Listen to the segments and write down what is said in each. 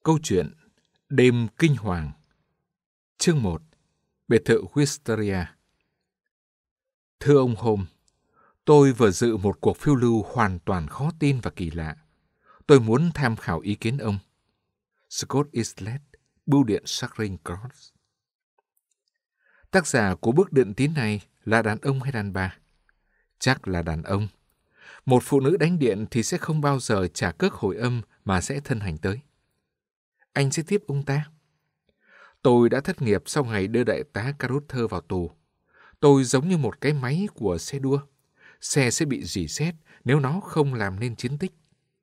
Câu chuyện Đêm Kinh Hoàng. Chương 1. Biệt thự Wisteria. Thưa ông Holmes, tôi vừa dự một cuộc phiêu lưu hoàn toàn khó tin và kỳ lạ. Tôi muốn tham khảo ý kiến ông. Scott Islett, Bưu điện Charing Cross. Tác giả của bức điện tín này là đàn ông hay đàn bà? Chắc là đàn ông. Một phụ nữ đánh điện thì sẽ không bao giờ trả cước hồi âm mà sẽ thân hành tới. Anh sẽ tiếp ông ta. Tôi đã thất nghiệp sau ngày đưa đại tá Carruthers vào tù. Tôi giống như một cái máy của xe đua. Xe sẽ bị rỉ sét nếu nó không làm nên chiến tích.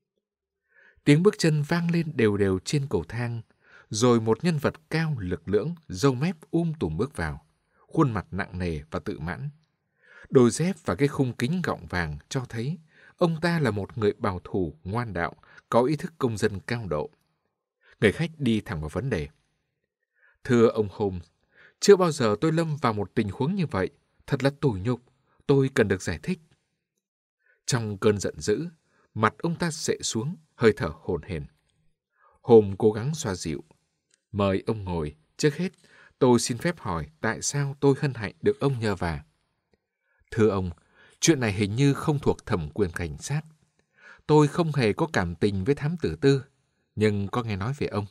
Tiếng bước chân vang lên đều đều trên cầu thang, rồi một nhân vật cao lực lưỡng, râu mép tùm bước vào, khuôn mặt nặng nề và tự mãn. Đôi dép và cái khung kính gọng vàng cho thấy ông ta là một người bảo thủ, ngoan đạo, có ý thức công dân cao độ. Người khách đi thẳng vào vấn đề. Thưa ông Holmes, chưa bao giờ tôi lâm vào một tình huống như vậy. Thật là tủi nhục. Tôi cần được giải thích. Trong cơn giận dữ, mặt ông ta xệ xuống, hơi thở hổn hển. Holmes cố gắng xoa dịu. Mời ông ngồi. Trước hết, tôi xin phép hỏi tại sao tôi hân hạnh được ông nhờ vả. Thưa ông, chuyện này hình như không thuộc thẩm quyền cảnh sát. Tôi không hề có cảm tình với thám tử Tư, nhưng có nghe nói về ông.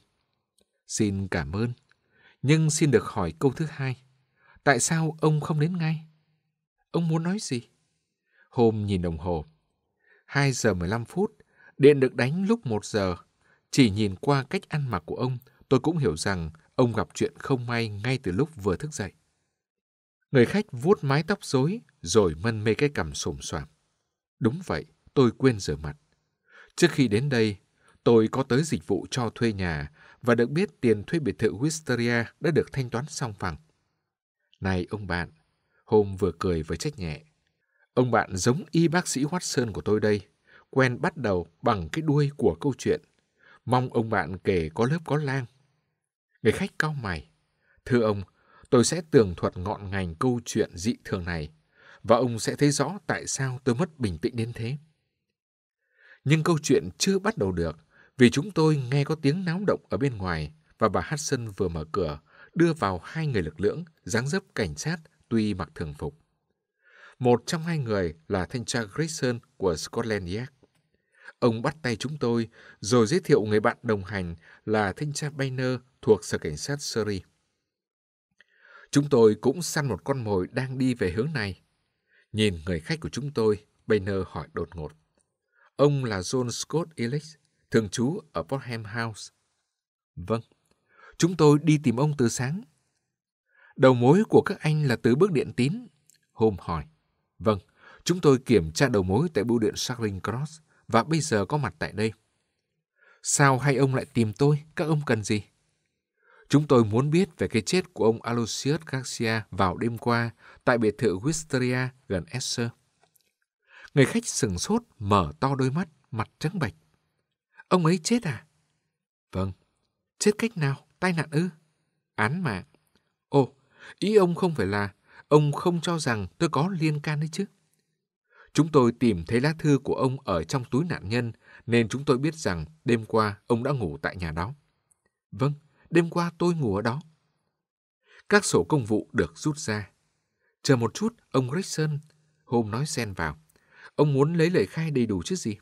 Xin cảm ơn. Nhưng xin được hỏi câu thứ hai. Tại sao ông không đến ngay? Ông muốn nói gì? Holmes nhìn đồng hồ. 2 giờ 15 phút, điện được đánh lúc 1 giờ. Chỉ nhìn qua cách ăn mặc của ông, tôi cũng hiểu rằng ông gặp chuyện không may ngay từ lúc vừa thức dậy. Người khách vuốt mái tóc rối, rồi mân mê cái cằm xồm xoàm. Đúng vậy, tôi quên rửa mặt. Trước khi đến đây, tôi có tới dịch vụ cho thuê nhà và được biết tiền thuê biệt thự Wisteria đã được thanh toán xong phẳng. Này ông bạn, Holmes vừa cười vừa trách nhẹ. Ông bạn giống y bác sĩ Watson của tôi đây, quen bắt đầu bằng cái đuôi của câu chuyện. Mong ông bạn kể có lớp có lang. Người khách cau mày. Thưa ông, tôi sẽ tường thuật ngọn ngành câu chuyện dị thường này, và ông sẽ thấy rõ tại sao tôi mất bình tĩnh đến thế. Nhưng câu chuyện chưa bắt đầu được, vì chúng tôi nghe có tiếng náo động ở bên ngoài và bà Hudson vừa mở cửa, đưa vào 2 người lực lưỡng, dáng dấp cảnh sát tuy mặc thường phục. Một trong 2 người là thanh tra Grayson của Scotland Yard. Ông bắt tay chúng tôi, rồi giới thiệu người bạn đồng hành là thanh tra Bainer thuộc Sở Cảnh sát Surrey. Chúng tôi cũng săn một con mồi đang đi về hướng này. Nhìn người khách của chúng tôi, Bainer hỏi đột ngột. Ông là John Scott Islett, thường trú ở Portham House. Vâng, chúng tôi đi tìm ông từ sáng. Đầu mối của các anh là từ bức điện tín? Holmes hỏi. Vâng, chúng tôi kiểm tra đầu mối tại bưu điện Charing Cross và bây giờ có mặt tại đây. Sao hai ông lại tìm tôi? Các ông cần gì? Chúng tôi muốn biết về cái chết của ông Aloysius Garcia vào đêm qua tại biệt thự Wisteria gần Esser. Người khách sửng sốt, mở to đôi mắt, mặt trắng bệch. Ông ấy chết à? Vâng. Chết cách nào? Tai nạn ư? Án mạng. Ồ, ý ông không phải là ông không cho rằng tôi có liên can đấy chứ? Chúng tôi tìm thấy lá thư của ông ở trong túi nạn nhân, nên chúng tôi biết rằng đêm qua ông đã ngủ tại nhà đó. Vâng, đêm qua tôi ngủ ở đó. Các sổ công vụ được rút ra. Chờ một chút, ông Gregson, Holmes nói xen vào. Ông muốn lấy lời khai đầy đủ chứ gì?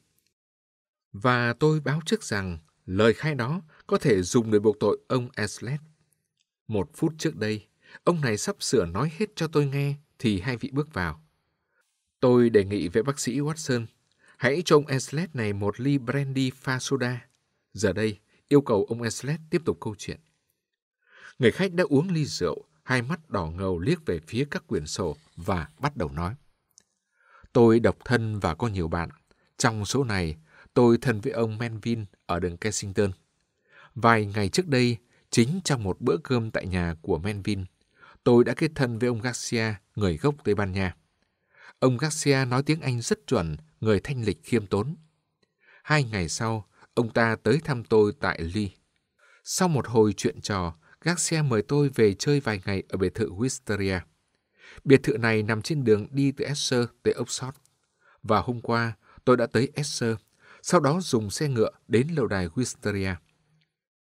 Và tôi báo trước rằng lời khai đó có thể dùng để buộc tội ông Islett. 1 phút trước đây, ông này sắp sửa nói hết cho tôi nghe thì 2 vị bước vào. Tôi đề nghị với bác sĩ Watson, hãy cho ông Islett này một ly brandy pha soda. Giờ đây, yêu cầu ông Islett tiếp tục câu chuyện. Người khách đã uống ly rượu, 2 mắt đỏ ngầu liếc về phía các quyển sổ và bắt đầu nói. Tôi độc thân và có nhiều bạn. Trong số này, tôi thân với ông Melvin ở đường Kensington. Vài ngày trước đây, chính trong một bữa cơm tại nhà của Melvin, tôi đã kết thân với ông Garcia, người gốc Tây Ban Nha. Ông Garcia nói tiếng Anh rất chuẩn, người thanh lịch khiêm tốn. 2 ngày sau, ông ta tới thăm tôi tại Lee. Sau một hồi chuyện trò, Garcia mời tôi về chơi vài ngày ở biệt thự Wisteria. Biệt thự này nằm trên đường đi từ Esser tới Oxford. Và hôm qua, tôi đã tới Esser, sau đó dùng xe ngựa đến lâu đài Wisteria.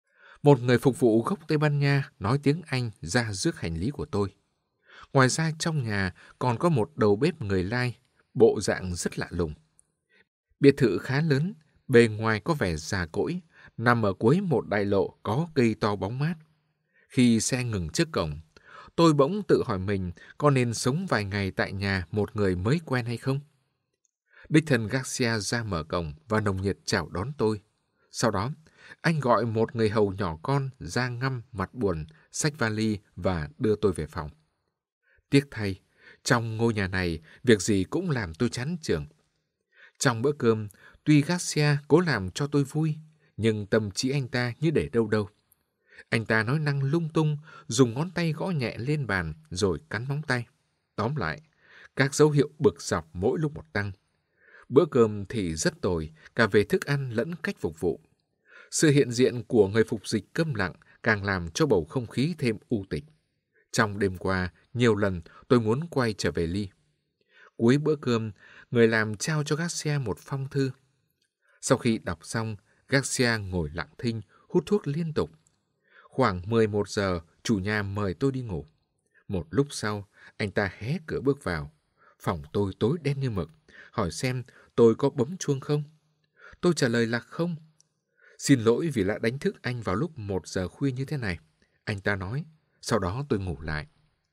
Một người phục vụ gốc Tây Ban Nha nói tiếng Anh ra rước hành lý của tôi. Ngoài ra trong nhà còn có một đầu bếp người Lai, bộ dạng rất lạ lùng. Biệt thự khá lớn, bề ngoài có vẻ già cỗi, nằm ở cuối một đại lộ có cây to bóng mát. Khi xe ngừng trước cổng, tôi bỗng tự hỏi mình có nên sống vài ngày tại nhà một người mới quen hay không. Đích thân Garcia ra mở cổng và nồng nhiệt chào đón tôi. Sau đó, anh gọi một người hầu nhỏ con ra ngăm mặt buồn, xách vali và đưa tôi về phòng. Tiếc thay, trong ngôi nhà này, việc gì cũng làm tôi chán chường. Trong bữa cơm, tuy Garcia cố làm cho tôi vui, nhưng tâm trí anh ta như để đâu đâu. Anh ta nói năng lung tung, dùng ngón tay gõ nhẹ lên bàn rồi cắn móng tay. Tóm lại, các dấu hiệu bực dọc mỗi lúc một tăng. Bữa cơm thì rất tồi, cả về thức ăn lẫn cách phục vụ. Sự hiện diện của người phục dịch câm lặng càng làm cho bầu không khí thêm u tịch. Trong đêm qua, nhiều lần tôi muốn quay trở về Ly. Cuối bữa cơm, người làm trao cho Garcia một phong thư. Sau khi đọc xong, Garcia ngồi lặng thinh, hút thuốc liên tục. Khoảng 11 giờ, chủ nhà mời tôi đi ngủ. Một lúc sau, anh ta hé cửa bước vào. Phòng tôi tối đen như mực, hỏi xem tôi có bấm chuông không. Tôi trả lời là không. Xin lỗi vì đã đánh thức anh vào lúc 1 giờ khuya như thế này, anh ta nói. Sau đó tôi ngủ lại.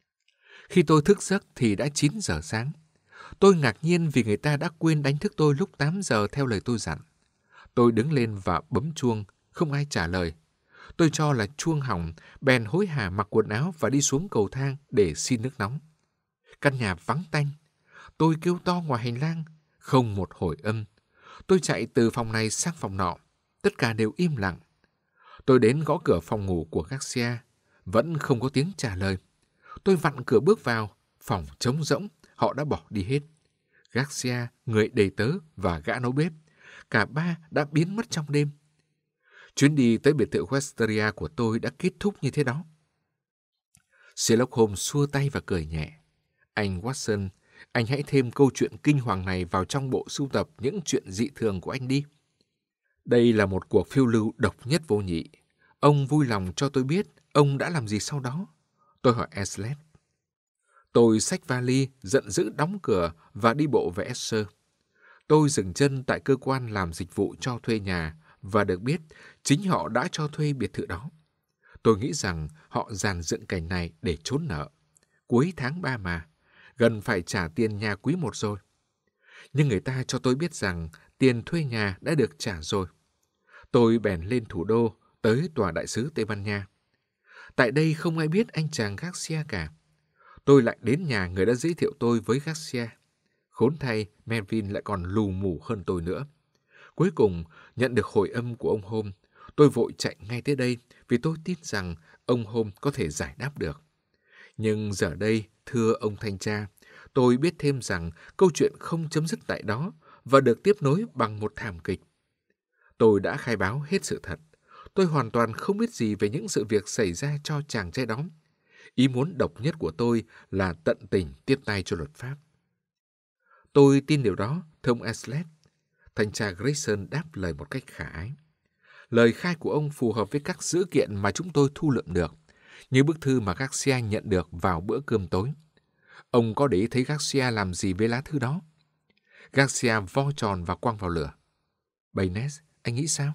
Khi tôi thức giấc thì đã 9 giờ sáng. Tôi ngạc nhiên vì người ta đã quên đánh thức tôi lúc 8 giờ theo lời tôi dặn. Tôi đứng lên và bấm chuông, không ai trả lời. Tôi cho là chuông hỏng, bèn hối hả mặc quần áo và đi xuống cầu thang để xin nước nóng. Căn nhà vắng tanh. Tôi kêu to ngoài hành lang, không một hồi âm. Tôi chạy từ phòng này sang phòng nọ, tất cả đều im lặng. Tôi đến gõ cửa phòng ngủ của Garcia, vẫn không có tiếng trả lời. Tôi vặn cửa bước vào, phòng trống rỗng, họ đã bỏ đi hết. Garcia, người đầy tớ và gã nấu bếp, cả ba đã biến mất trong đêm. Chuyến đi tới biệt thự Westeria của tôi đã kết thúc như thế đó. Sherlock Holmes xua tay và cười nhẹ. Anh Watson, anh hãy thêm câu chuyện kinh hoàng này vào trong bộ sưu tập những chuyện dị thường của anh đi. Đây là một cuộc phiêu lưu độc nhất vô nhị. Ông vui lòng cho tôi biết ông đã làm gì sau đó. Tôi hỏi Eslet. Tôi xách vali, giận dữ đóng cửa và đi bộ về Esser. Tôi dừng chân tại cơ quan làm dịch vụ cho thuê nhà và được biết chính họ đã cho thuê biệt thự đó. Tôi nghĩ rằng họ dàn dựng cảnh này để trốn nợ. Cuối tháng 3 mà, gần phải trả tiền nhà quý 1 rồi. Nhưng người ta cho tôi biết rằng tiền thuê nhà đã được trả rồi. Tôi bèn lên thủ đô, tới tòa đại sứ Tây Ban Nha. Tại đây không ai biết anh chàng Garcia cả. Tôi lại đến nhà người đã giới thiệu tôi với Garcia. Khốn thay, Melvin lại còn lù mù hơn tôi nữa. Cuối cùng, nhận được hồi âm của ông Holmes, tôi vội chạy ngay tới đây vì tôi tin rằng ông Holmes có thể giải đáp được. Nhưng giờ đây, thưa ông thanh tra, tôi biết thêm rằng câu chuyện không chấm dứt tại đó và được tiếp nối bằng một thảm kịch. Tôi đã khai báo hết sự thật. Tôi hoàn toàn không biết gì về những sự việc xảy ra cho chàng trai đó. Ý muốn độc nhất của tôi là tận tình tiếp tay cho luật pháp. Tôi tin điều đó, thưa ông Eslet. Thanh tra Grayson đáp lời một cách khả ái. Lời khai của ông phù hợp với các dữ kiện mà chúng tôi thu lượm được, như bức thư mà Garcia nhận được vào bữa cơm tối. Ông có để ý thấy Garcia làm gì với lá thư đó? Garcia vo tròn và quăng vào lửa. Baynes, anh nghĩ sao?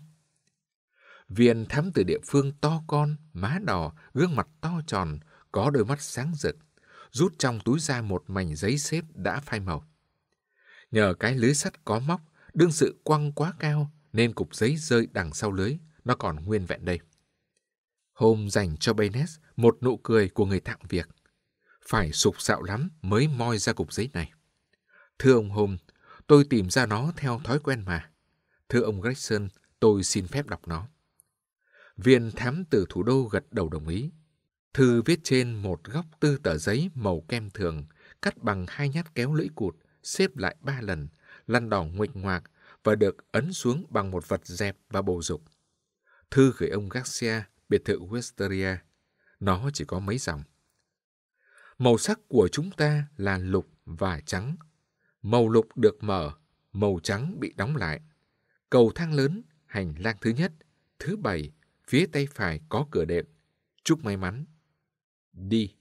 Viên thám tử địa phương to con, má đỏ, gương mặt to tròn, có đôi mắt sáng rực, rút trong túi ra một mảnh giấy xếp đã phai màu. Nhờ cái lưới sắt có móc, đương sự quăng quá cao nên cục giấy rơi đằng sau lưới, nó còn nguyên vẹn đây. Holmes dành cho Baynes một nụ cười của người thạo việc. Phải sục sạo lắm mới moi ra cục giấy này. Thưa ông Holmes, tôi tìm ra nó theo thói quen mà. Thưa ông Gregson, tôi xin phép đọc nó. Viên thám tử thủ đô gật đầu đồng ý. Thư viết trên một góc tư tờ giấy màu kem thường, cắt bằng 2 nhát kéo lưỡi cụt, xếp lại 3 lần, lăn đỏ nguệch ngoạc và được ấn xuống bằng một vật dẹp và bầu dục. Thư gửi ông Garcia, biệt thự Westeria. Nó chỉ có mấy dòng. Màu sắc của chúng ta là lục và trắng. Màu lục được mở, màu trắng bị đóng lại. Cầu thang lớn, hành lang thứ nhất, thứ 7, Phía tay phải có cửa đệm. Chúc may mắn. Đi.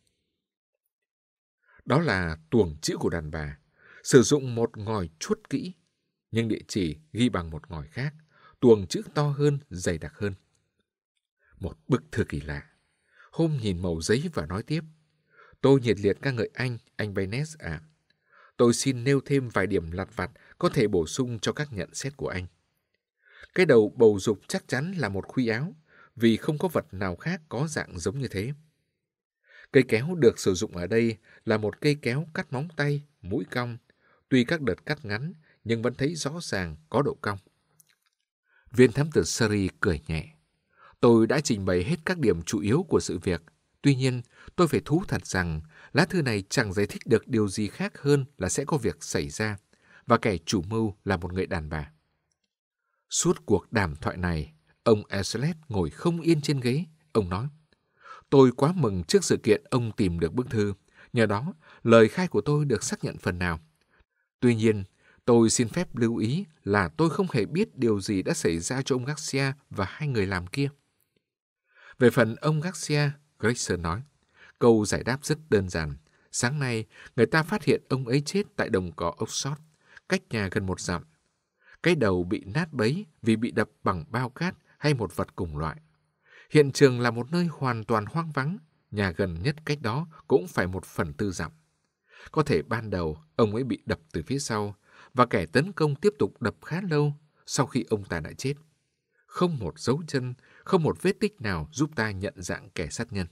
Đó là tuồng chữ của đàn bà, sử dụng một ngòi chuốt kỹ, nhưng địa chỉ ghi bằng một ngòi khác, tuồng chữ to hơn, dày đặc hơn. Một bức thư kỳ lạ. Hôm nhìn mẩu giấy và nói tiếp. Tôi nhiệt liệt ca ngợi anh Baynes ạ. Tôi xin nêu thêm vài điểm lặt vặt có thể bổ sung cho các nhận xét của anh. Cái đầu bầu dục chắc chắn là một khuy áo, vì không có vật nào khác có dạng giống như thế. Cây kéo được sử dụng ở đây là một cây kéo cắt móng tay, mũi cong, tuy các đợt cắt ngắn nhưng vẫn thấy rõ ràng có độ cong. Viên thám tử Surrey cười nhẹ. Tôi đã trình bày hết các điểm chủ yếu của sự việc. Tuy nhiên, tôi phải thú thật rằng lá thư này chẳng giải thích được điều gì khác hơn là sẽ có việc xảy ra, và kẻ chủ mưu là một người đàn bà. Suốt cuộc đàm thoại này, ông Eccles ngồi không yên trên ghế. Ông nói, tôi quá mừng trước sự kiện ông tìm được bức thư. Nhờ đó, lời khai của tôi được xác nhận phần nào. Tuy nhiên, tôi xin phép lưu ý là tôi không hề biết điều gì đã xảy ra cho ông Garcia và hai người làm kia. Về phần ông Garcia, Gregson nói, câu giải đáp rất đơn giản. Sáng nay, người ta phát hiện ông ấy chết tại đồng cỏ Oxford, cách nhà gần 1 dặm. Cái đầu bị nát bấy vì bị đập bằng bao cát hay một vật cùng loại. Hiện trường là một nơi hoàn toàn hoang vắng, nhà gần nhất cách đó cũng phải 1/4 dặm. Có thể ban đầu ông ấy bị đập từ phía sau, và kẻ tấn công tiếp tục đập khá lâu sau khi ông ta đã chết. Không một dấu chân, không một vết tích nào giúp ta nhận dạng kẻ sát nhân.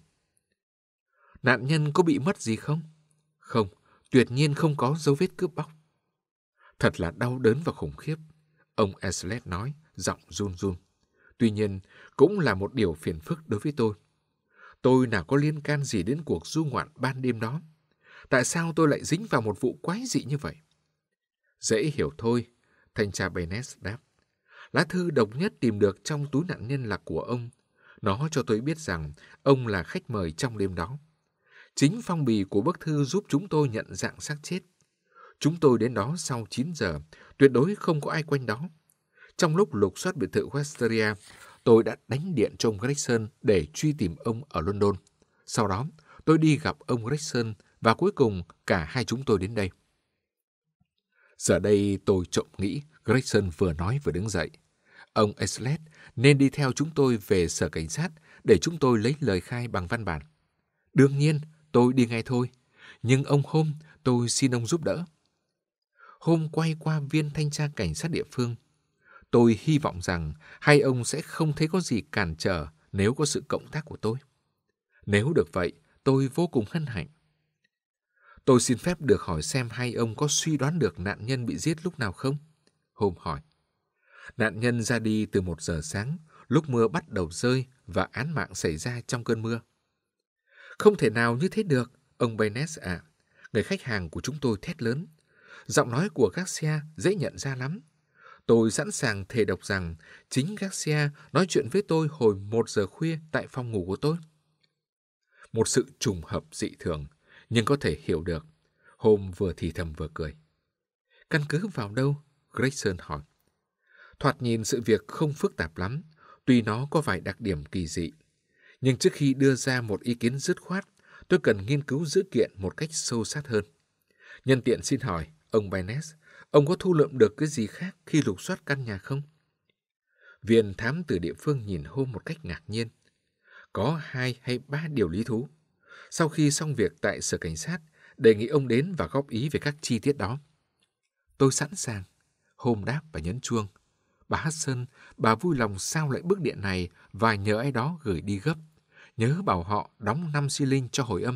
Nạn nhân có bị mất gì không? Không, tuyệt nhiên không có dấu vết cướp bóc. Thật là đau đớn và khủng khiếp, ông Eccles nói, giọng run run. Tuy nhiên, cũng là một điều phiền phức đối với tôi. Tôi nào có liên can gì đến cuộc du ngoạn ban đêm đó. Tại sao tôi lại dính vào một vụ quái dị như vậy? Dễ hiểu thôi, thanh tra Baynes đáp. Lá thư độc nhất tìm được trong túi nạn nhân là của ông. Nó cho tôi biết rằng ông là khách mời trong đêm đó. Chính phong bì của bức thư giúp chúng tôi nhận dạng xác chết. Chúng tôi đến đó sau 9 giờ, tuyệt đối không có ai quanh đó. Trong lúc lục soát biệt thự Westeria, tôi đã đánh điện cho ông Gregson để truy tìm ông ở London. Sau đó, tôi đi gặp ông Gregson và cuối cùng cả hai chúng tôi đến đây. Giờ đây tôi trộm nghĩ, Gregson vừa nói vừa đứng dậy. Ông Eccles nên đi theo chúng tôi về sở cảnh sát để chúng tôi lấy lời khai bằng văn bản. Đương nhiên, tôi đi ngay thôi. Nhưng ông Holmes, tôi xin ông giúp đỡ. Holmes quay qua viên thanh tra cảnh sát địa phương. Tôi hy vọng rằng hai ông sẽ không thấy có gì cản trở nếu có sự cộng tác của tôi. Nếu được vậy, tôi vô cùng hân hạnh. Tôi xin phép được hỏi xem hai ông có suy đoán được nạn nhân bị giết lúc nào không? Holmes hỏi. Nạn nhân ra đi từ 1 giờ sáng, lúc mưa bắt đầu rơi và án mạng xảy ra trong cơn mưa. Không thể nào như thế được, ông Baynes ạ. Người khách hàng của chúng tôi thét lớn. Giọng nói của Garcia dễ nhận ra lắm. Tôi sẵn sàng thề độc rằng chính Garcia nói chuyện với tôi hồi 1 giờ khuya tại phòng ngủ của tôi. Một sự trùng hợp dị thường, nhưng có thể hiểu được. Holmes vừa thì thầm vừa cười. Căn cứ vào đâu? Gregson hỏi. Thoạt nhìn sự việc không phức tạp lắm, tuy nó có vài đặc điểm kỳ dị. Nhưng trước khi đưa ra một ý kiến dứt khoát, tôi cần nghiên cứu dữ kiện một cách sâu sát hơn. Nhân tiện xin hỏi, ông Baynes, ông có thu lượm được cái gì khác khi lục soát căn nhà không? Viên thám tử địa phương nhìn Holmes một cách ngạc nhiên. Có 2 hay 3 điều lý thú. Sau khi xong việc tại sở cảnh sát, đề nghị ông đến và góp ý về các chi tiết đó. Tôi sẵn sàng. Holmes đáp và nhấn chuông. Bà Hudson, bà vui lòng sao lại bức điện này và nhờ ai đó gửi đi gấp. Nhớ bảo họ đóng 5 xi linh cho hồi âm.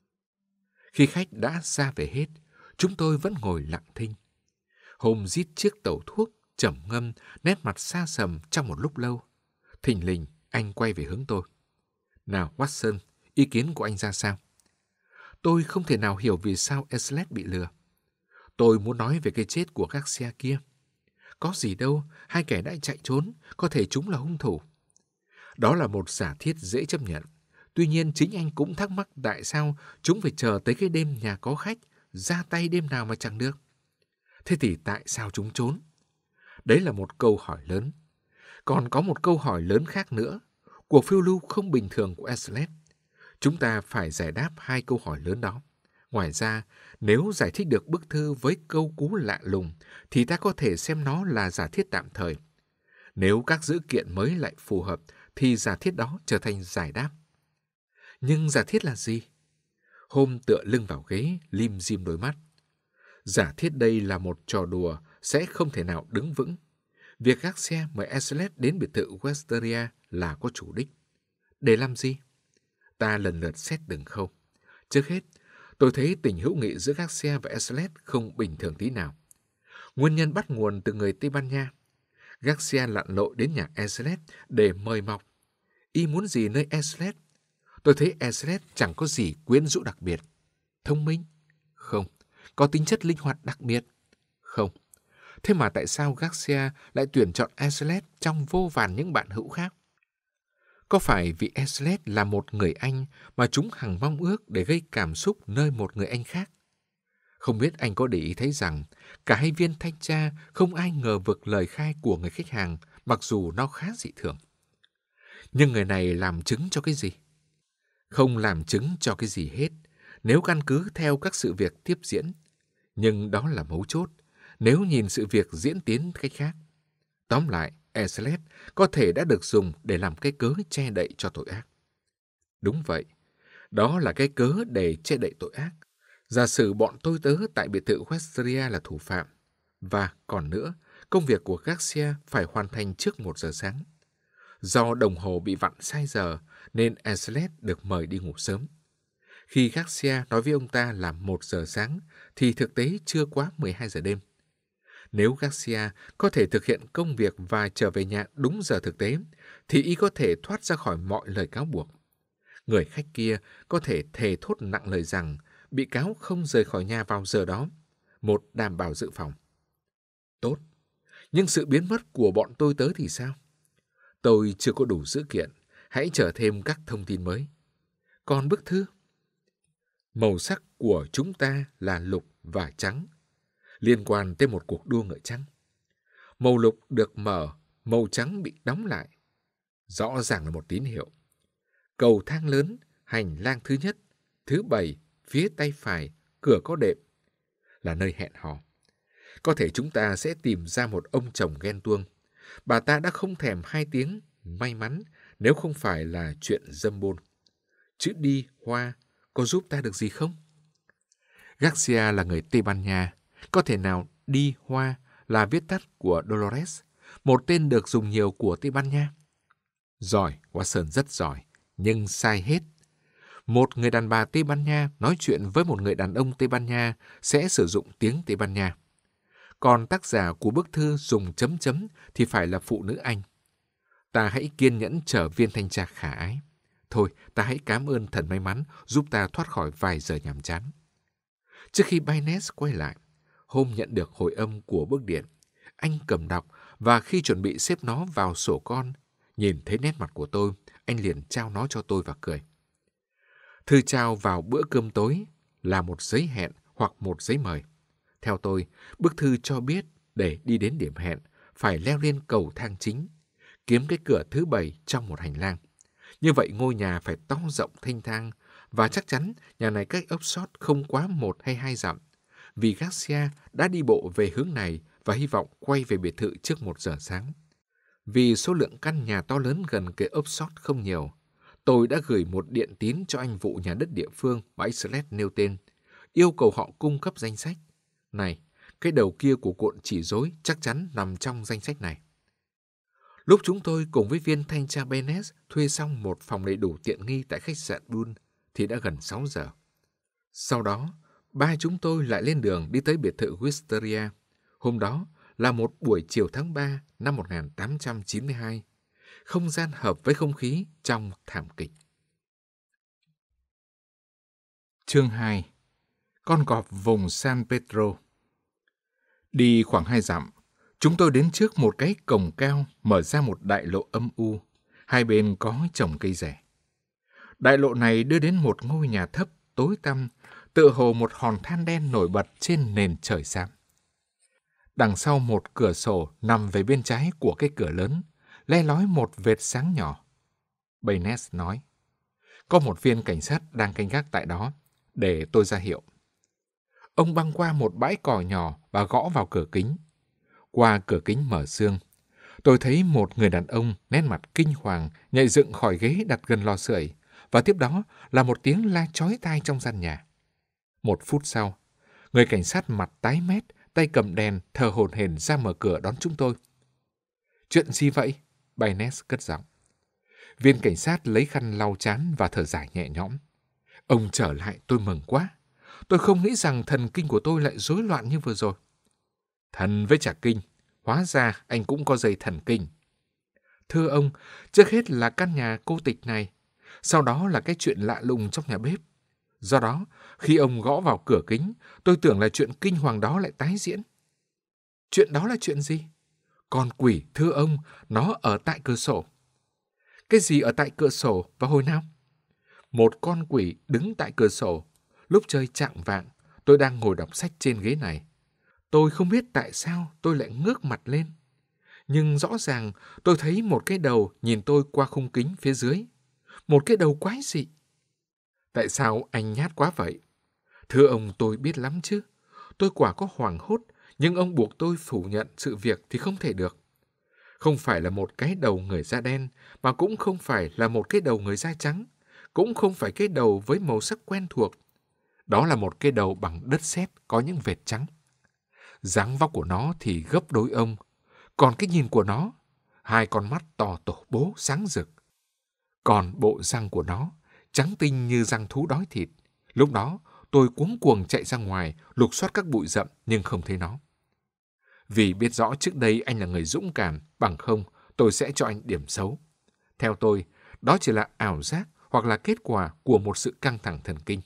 Khi khách đã ra về hết, chúng tôi vẫn ngồi lặng thinh. Holmes rít chiếc tẩu thuốc, trầm ngâm, nét mặt xa sầm trong một lúc lâu. Thình lình, anh quay về hướng tôi. Nào, Watson, ý kiến của anh ra sao? Tôi không thể nào hiểu vì sao Eccles bị lừa. Tôi muốn nói về cái chết của Garcia kia. Có gì đâu, hai kẻ đã chạy trốn, có thể chúng là hung thủ. Đó là một giả thiết dễ chấp nhận. Tuy nhiên chính anh cũng thắc mắc tại sao chúng phải chờ tới cái đêm nhà có khách, ra tay đêm nào mà chẳng được. Thế thì tại sao chúng trốn? Đấy là một câu hỏi lớn. Còn có một câu hỏi lớn khác nữa. Cuộc phiêu lưu không bình thường của Eslet. Chúng ta phải giải đáp hai câu hỏi lớn đó. Ngoài ra, nếu giải thích được bức thư với câu cú lạ lùng, thì ta có thể xem nó là giả thiết tạm thời. Nếu các dữ kiện mới lại phù hợp, thì giả thiết đó trở thành giải đáp. Nhưng giả thiết là gì? Hôm tựa lưng vào ghế, lim dim đôi mắt. Giả thiết đây là một trò đùa sẽ không thể nào đứng vững. Việc Garcia mời Eslet đến biệt thự Westeria là có chủ đích. Để làm gì? Ta lần lượt xét từng khâu. Trước hết, tôi thấy tình hữu nghị giữa Garcia và Eslet không bình thường tí nào. Nguyên nhân bắt nguồn từ người Tây Ban Nha. Garcia lặn lội đến nhà Eslet để mời mọc. Y muốn gì nơi Eslet? Tôi thấy Eslet chẳng có gì quyến rũ đặc biệt. Thông minh? Không. Có tính chất linh hoạt đặc biệt? Không. Thế mà tại sao Garcia lại tuyển chọn Eslet trong vô vàn những bạn hữu khác? Có phải vì Eslet là một người Anh mà chúng hằng mong ước để gây cảm xúc nơi một người Anh khác? Không biết anh có để ý thấy rằng cả hai viên thanh tra không ai ngờ vực lời khai của người khách hàng mặc dù nó khá dị thường. Nhưng người này làm chứng cho cái gì? Không làm chứng cho cái gì hết nếu căn cứ theo các sự việc tiếp diễn. Nhưng đó là mấu chốt nếu nhìn sự việc diễn tiến cách khác. Tóm lại, Eslet có thể đã được dùng để làm cái cớ che đậy cho tội ác. Đúng vậy, đó là cái cớ để che đậy tội ác. Giả sử bọn tôi tớ tại biệt thự Westeria là thủ phạm. Và còn nữa, công việc của Garcia phải hoàn thành trước 1 giờ sáng. Do đồng hồ bị vặn sai giờ nên Eslet được mời đi ngủ sớm. Khi Garcia nói với ông ta là 1 giờ sáng thì thực tế chưa quá 12 giờ đêm. Nếu Garcia có thể thực hiện công việc và trở về nhà đúng giờ thực tế, thì y có thể thoát ra khỏi mọi lời cáo buộc. Người khách kia có thể thề thốt nặng lời rằng bị cáo không rời khỏi nhà vào giờ đó, một đảm bảo dự phòng. Tốt, nhưng sự biến mất của bọn tôi tớ thì sao? Tôi chưa có đủ dữ kiện, hãy chờ thêm các thông tin mới. Còn bức thư? Màu sắc của chúng ta là lục và trắng, liên quan tới một cuộc đua ngựa trắng. Màu lục được mở, màu trắng bị đóng lại. Rõ ràng là một tín hiệu. Cầu thang lớn, hành lang thứ nhất, thứ 7, phía tay phải, cửa có đệm, là nơi hẹn hò. Có thể chúng ta sẽ tìm ra một ông chồng ghen tuông. Bà ta đã không thèm 2 tiếng, may mắn, nếu không phải là chuyện dâm bôn. Chữ đi, hoa, có giúp ta được gì không? Garcia là người Tây Ban Nha. Có thể nào đi hoa là viết tắt của Dolores, một tên được dùng nhiều của Tây Ban Nha? Giỏi, Watson rất giỏi, nhưng sai hết. Một người đàn bà Tây Ban Nha nói chuyện với một người đàn ông Tây Ban Nha sẽ sử dụng tiếng Tây Ban Nha. Còn tác giả của bức thư dùng chấm chấm thì phải là phụ nữ Anh. Ta hãy kiên nhẫn chờ viên thanh tra khả ái. Thôi, ta hãy cảm ơn thần may mắn giúp ta thoát khỏi vài giờ nhàm chán. Trước khi Baines quay lại, hôm nhận được hồi âm của bức điện, anh cầm đọc và khi chuẩn bị xếp nó vào sổ con, nhìn thấy nét mặt của tôi, anh liền trao nó cho tôi và cười. Thư trao vào bữa cơm tối là một giấy hẹn hoặc một giấy mời. Theo tôi, bức thư cho biết để đi đến điểm hẹn phải leo lên cầu thang chính, kiếm cái cửa thứ 7 trong một hành lang. Như vậy ngôi nhà phải to rộng thênh thang và chắc chắn nhà này cách Oxford không quá 1 hay 2 dặm, vì Garcia đã đi bộ về hướng này và hy vọng quay về biệt thự trước 1 giờ sáng. Vì số lượng căn nhà to lớn gần kề Oxford không nhiều, tôi đã gửi một điện tín cho anh vụ nhà đất địa phương mà Eslet nêu tên, yêu cầu họ cung cấp danh sách. Này, cái đầu kia của cuộn chỉ rối chắc chắn nằm trong danh sách này. Lúc chúng tôi cùng với viên thanh tra Bennett thuê xong một phòng đầy đủ tiện nghi tại khách sạn Bull thì đã gần 6 giờ. Sau đó, ba chúng tôi lại lên đường đi tới biệt thự Wisteria. Hôm đó là một buổi chiều tháng 3 năm 1892. Không gian hợp với không khí trong thảm kịch. Chương 2. Con cọp vùng San Pedro. Đi khoảng 2 dặm, chúng tôi đến trước một cái cổng cao mở ra một đại lộ âm u. Hai bên có trồng cây rẻ. Đại lộ này đưa đến một ngôi nhà thấp, tối tăm, tựa hồ một hòn than đen nổi bật trên nền trời xám. Đằng sau một cửa sổ nằm về bên trái của cái cửa lớn, le lói một vệt sáng nhỏ. Baynes nói. Có một viên cảnh sát đang canh gác tại đó, để tôi ra hiệu. Ông băng qua một bãi cỏ nhỏ và gõ vào cửa kính. Qua cửa kính mở sương, tôi thấy một người đàn ông nét mặt kinh hoàng nhảy dựng khỏi ghế đặt gần lò sưởi, và tiếp đó là một tiếng la chói tai trong gian nhà. 1 phút sau, người cảnh sát mặt tái mét, tay cầm đèn, thở hổn hển ra mở cửa đón chúng tôi. Chuyện gì vậy? Baynes cất giọng. Viên cảnh sát lấy khăn lau trán và thở dài nhẹ nhõm. Ông trở lại, tôi mừng quá. Tôi không nghĩ rằng thần kinh của tôi lại rối loạn như vừa rồi. Thần với chả kinh, hóa ra anh cũng có dây thần kinh. Thưa ông, trước hết là căn nhà cô tịch này, sau đó là cái chuyện lạ lùng trong nhà bếp. Do đó, khi ông gõ vào cửa kính, tôi tưởng là chuyện kinh hoàng đó lại tái diễn. Chuyện đó là chuyện gì? Con quỷ, thưa ông, nó ở tại cửa sổ. Cái gì ở tại cửa sổ và hồi nào? Một con quỷ đứng tại cửa sổ. Lúc trời chạng vạng, tôi đang ngồi đọc sách trên ghế này. Tôi không biết tại sao tôi lại ngước mặt lên. Nhưng rõ ràng tôi thấy một cái đầu nhìn tôi qua khung kính phía dưới. Một cái đầu quái dị. Tại sao anh nhát quá vậy? Thưa ông, tôi biết lắm chứ. Tôi quả có hoảng hốt, nhưng ông buộc tôi phủ nhận sự việc thì không thể được. Không phải là một cái đầu người da đen, mà cũng không phải là một cái đầu người da trắng, cũng không phải cái đầu với màu sắc quen thuộc. Đó là một cái đầu bằng đất sét có những vệt trắng. Dáng vóc của nó thì gấp đôi ông, còn cái nhìn của nó, 2 con mắt to tổ bố sáng rực. Còn bộ răng của nó, trắng tinh như răng thú đói thịt. Lúc đó, tôi cuống cuồng chạy ra ngoài, lục soát các bụi rậm nhưng không thấy nó. Vì biết rõ trước đây anh là người dũng cảm, bằng không tôi sẽ cho anh điểm xấu. Theo tôi, đó chỉ là ảo giác hoặc là kết quả của một sự căng thẳng thần kinh.